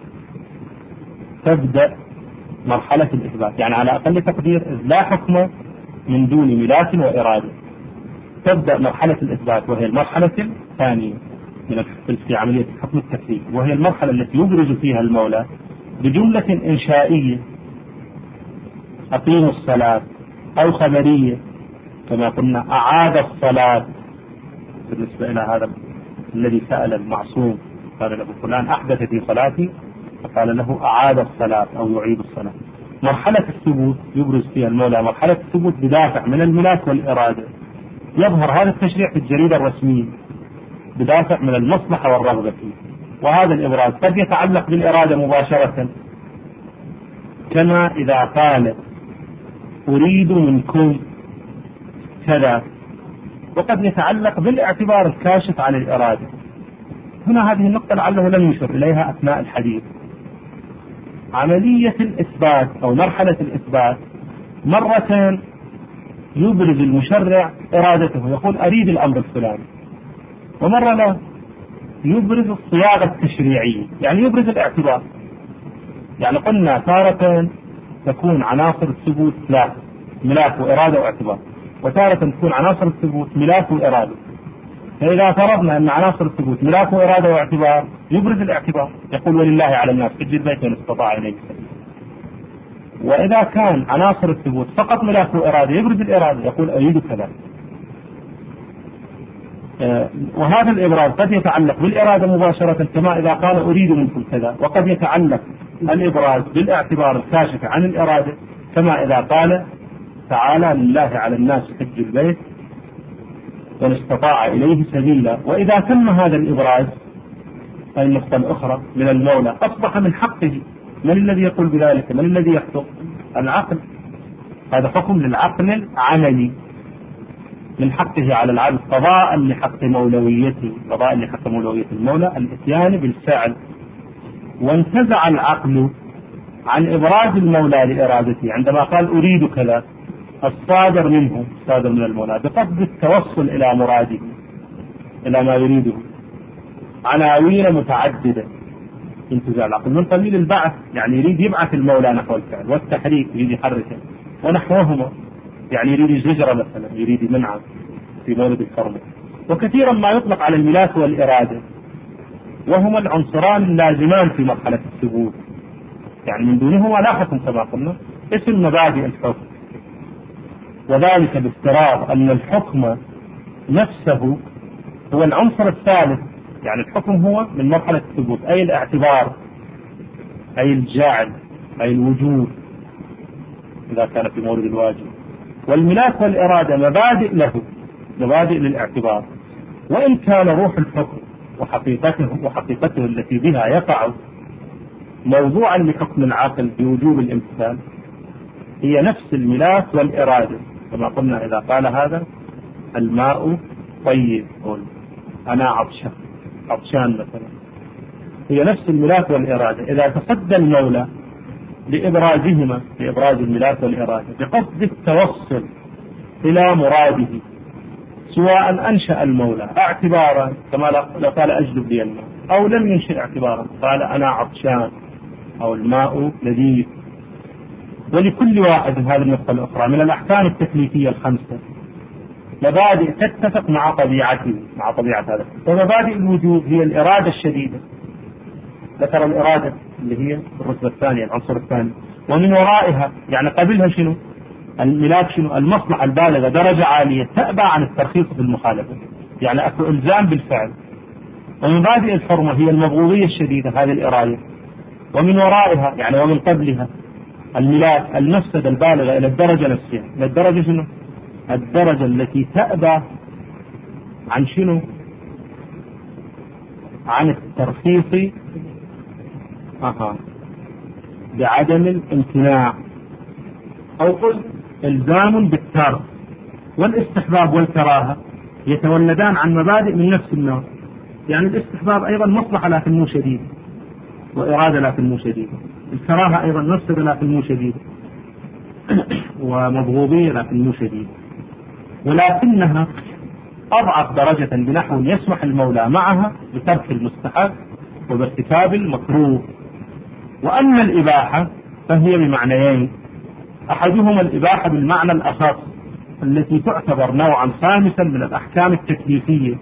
تبدأ مرحلة الإثبات، يعني على أقل تقدير لا حكم من دون ملاك وإرادة. تبدأ مرحلة الإثبات وهي المرحلة الثانية في عملية حكم التكليف، وهي المرحلة التي يبرز فيها المولى بجملة إنشائية أقيموا الصلاة، أو خبرية كما قلنا أعاد الصلاة بالنسبة إلى هذا الذي سأل المعصوم قال له فلان أحدث في صلاتي، فقال له أعاد الصلاة أو يعيد الصلاة. مرحلة الثبوت يبرز فيها المولى مرحلة الثبوت بدافع من الملاك والإرادة، يظهر هذا التشريع في الجريدة الرسمية بدافع من المصلحة والرغبة فيه. وهذا الإبراز قد يتعلق بالإرادة مباشرة، كما إذا قال أريد منكم كذا، وقد يتعلق بالاعتبار الكاشف عن الإرادة. هنا هذه النقطة لعله لم يشر إليها أثناء الحديث. عملية الإثبات أو مرحلة الإثبات مرة يبرز المشرع إرادته، يقول أريد الأمر الفلاني، ومرة لا، يبرز الصياغة التشريعية، يعني يبرز الاعتبار. يعني قلنا تارة تكون عناصر الثبوت لا ملاك وإرادة واعتبار، وتارة تكون عناصر الثبوت ملاك وإرادة. فإذا فرضنا أن عناصر الثبوت ملاك وإرادة واعتبار، يبرز الاعتبار، يقول ولله على الناس حج البيت من استطاع إليه سبيلا. وإذا كان عناصر الثبوت فقط ملاك وإرادة، يبرز الإرادة، يقول أريد كذا. آه وهذا الإبراز قد يتعلق بالإرادة مباشرة، كما إذا قال أريد منكم كذا، وقد يتعلق الإبراز بالاعتبار الكاشف عن الإرادة، كما إذا قال تعالى لله على الناس حج البيت وإن استطاع إليه سبيلا. وإذا تم هذا الإبراز، هذه النقطة الأخرى، من المولى أصبح من حقه. من الذي يقول بذلك؟ من الذي يحكم؟ العقل. هذا حكم للعقل العملي، من حقه على العبد قضاء لحق مولويته، قضاء لحق مولوية المولى الإتيان بالفعل. وانتزع العقل عن إبراز المولى لإرادته عندما قال أريد كذا، الصادر منه، الصادر من المولى بقصد التوصل إلى مراده، إلى ما يريده، عناوين متعددة. انتزاع العقل من قبيل البعث، يعني يريد يبعث المولى نحو الفعل، والتحريك يريد يحركه، ونحوهما يعني يريد الزجرة مثلا، يريد منعه في مورد الكرم. وكثيرا ما يطلق على الملاك والإرادة، وهما العنصران اللازمان في مرحلة الثبوت، يعني من دونهما لا حكم كما قلنا، اسم مبادئ الحكم. وذلك بافتراض أن الحكم نفسه هو العنصر الثالث، يعني الحكم هو من مرحلة الثبوت، أي الاعتبار، أي الجعل، أي الوجود إذا كان في مورد الواجب. والملاك والإرادة مبادئ له، مبادئ للاعتبار. وإن كان روح الحكم وحقيقته وحقيقته التي بها يقع موضوعا لحكم العقل بوجوب الامتثال، هي نفس الملاك والإرادة. كما قلنا إذا قال هذا الماء طيب، قل أنا عطشان عطشان مثلا، هي نفس الملاك والإرادة. إذا تصدى المولى لإبرازهما، لإبراز الملاك والإرادة بقصد التوصل إلى مراده، سواء أنشأ المولى اعتبارا كما لو قال أجلب لي الماء، أو لم ينشئ اعتبارا، قال أنا عطشان أو الماء لذيذ. ولكل واحد من هذه النقطة الأخرى من الأحكام التكليفية الخمسة مبادئ تتفق مع طبيعته، مع طبيعة هذا. ومبادئ الوجود هي الإرادة الشديدة، ذكر الإرادة اللي هي الرتبة الثانية، العنصر الثاني. ومن ورائها يعني قبلها شنو؟ الملاك شنو؟ المصلحة البالغة، درجة عالية تأبى عن الترخيص بالمخالفة، يعني أكو إلزام بالفعل. ومن مبادئ الحرمة هي المبغوضية الشديدة، هذه الإرادة. ومن ورائها يعني ومن قبلها الملاك المفسدة البالغة إلى الدرجة نفسها، إلى الدرجة شنو؟ الدرجة التي تأبى عن شنو؟ عن الترخيص أها بعدم الامتناع، أو قل إلزام بالترك. والاستحباب والكراهة يتولدان عن مبادئ من نفس النوع، يعني الاستحباب أيضا مصلحة لكن مو شديد، وإرادة لكن مو شديد. الكراهة أيضا مفسدة لكن مو شديد، ومبغوضية لكن مو شديد، ولكنها أضعف درجة بنحو يسمح المولى معها بترك المستحب وبارتكاب المكروه. وأما الإباحة فهي بمعنيين، أحدهما الإباحة بالمعنى الأخص التي تعتبر نوعا خامسا من الأحكام التكليفية،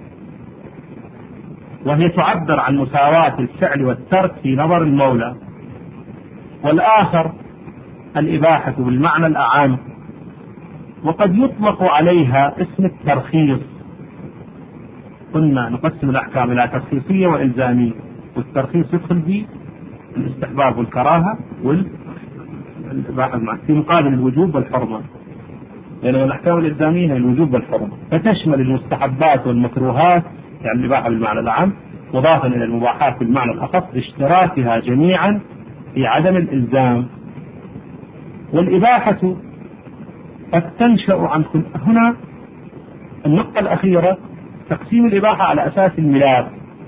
وهي تعبر عن مساواة الفعل والترك في نظر المولى. والآخر الإباحة بالمعنى الأعام، وقد يطلق عليها اسم الترخيص. قلنا نقسم الأحكام إلى ترخيصية وإلزامية، والترخيص يدخل فيه الاستحباب والكراهة والإباحة في مقابل الوجوب والحرمة، لأن يعني الأحكام الإلزامية هي الوجوب والحرمة، فتشمل المستحبات والمكروهات، يعني الإباحة بالمعنى العام مضافا إلى المباحات بالمعنى الأخص باشتراكها جميعا في عدم الإلزام. والإباحة قد تنشأ عن كل. هنا النقطة الأخيرة تقسيم الإباحة على أساس الملاك،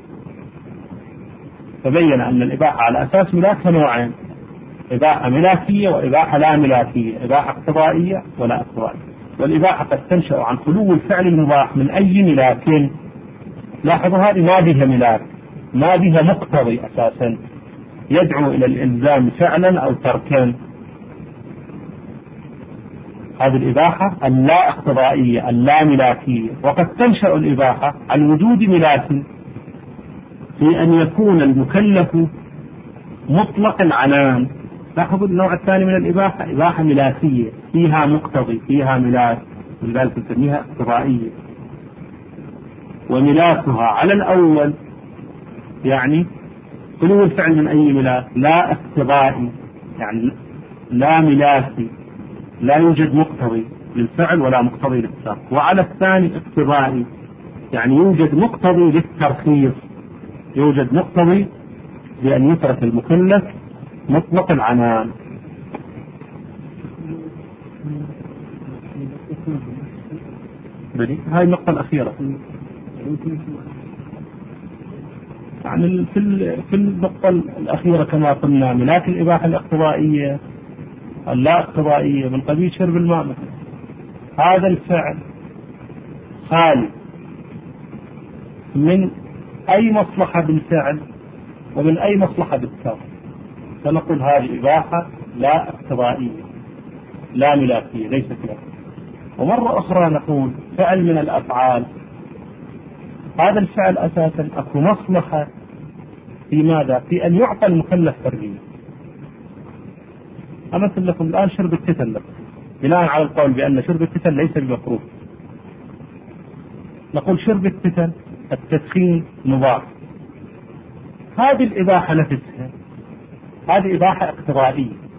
فبين أن الإباحة على أساس ملاك نوعين، إباحة ملاكية وإباحة لا ملاكية، إباحة اقتضائية ولا اقتضائية. والإباحة قد تنشأ عن خلو الفعل المباح من أي ملاك. لاحظوا هذه ما بها ملاك، ما بها مقتضي أساسا يدعو إلى الإلزام فعلا أو تركا. هذه الإباحة اللا اقتضائية اللا ملاكية. وقد تنشأ الإباحة عن وجود ملاك، في أن يكون المكلف مطلق العنان. لاحظوا النوع الثاني من الإباحة إباحة ملاكية فيها مقتضي، فيها ملاك، ولذلك نسميها اقتضائية. وملاكها على الأول يعني خلو الفعل من أي ملاك، لا اقتضائي يعني لا ملاكي، لا يوجد مقتضي، للفعل ولا مقتضي للترك. وعلى الثاني اقتضائي، يعني يوجد مقتضي للترخيص، يوجد مقتضي بأن يترك المكلف مطلق العنان. هاي النقطة الأخيرة، يعني في في النقطة الأخيرة كما قلنا ملاك الإباحة الاقتضائية اللا اقتضائية من قبيل شرب الماء مثلا، هذا الفعل خالي من أي مصلحة بالفعل ومن أي مصلحة بالترك، فنقول هذه إباحة لا اقتضائية لا ملاكية ليست له. ومرة أخرى نقول فعل من الأفعال، هذا الفعل أساسا أكو مصلحة في ماذا؟ في أن يعطى المكلف حرية. أمثل لكم الآن شرب التتن لكم، بناء على القول بأن شرب التتن ليس بمكروه، نقول شرب التتن التدخين مباح، هذه الإباحة نفسها هذه إباحة اقتضائية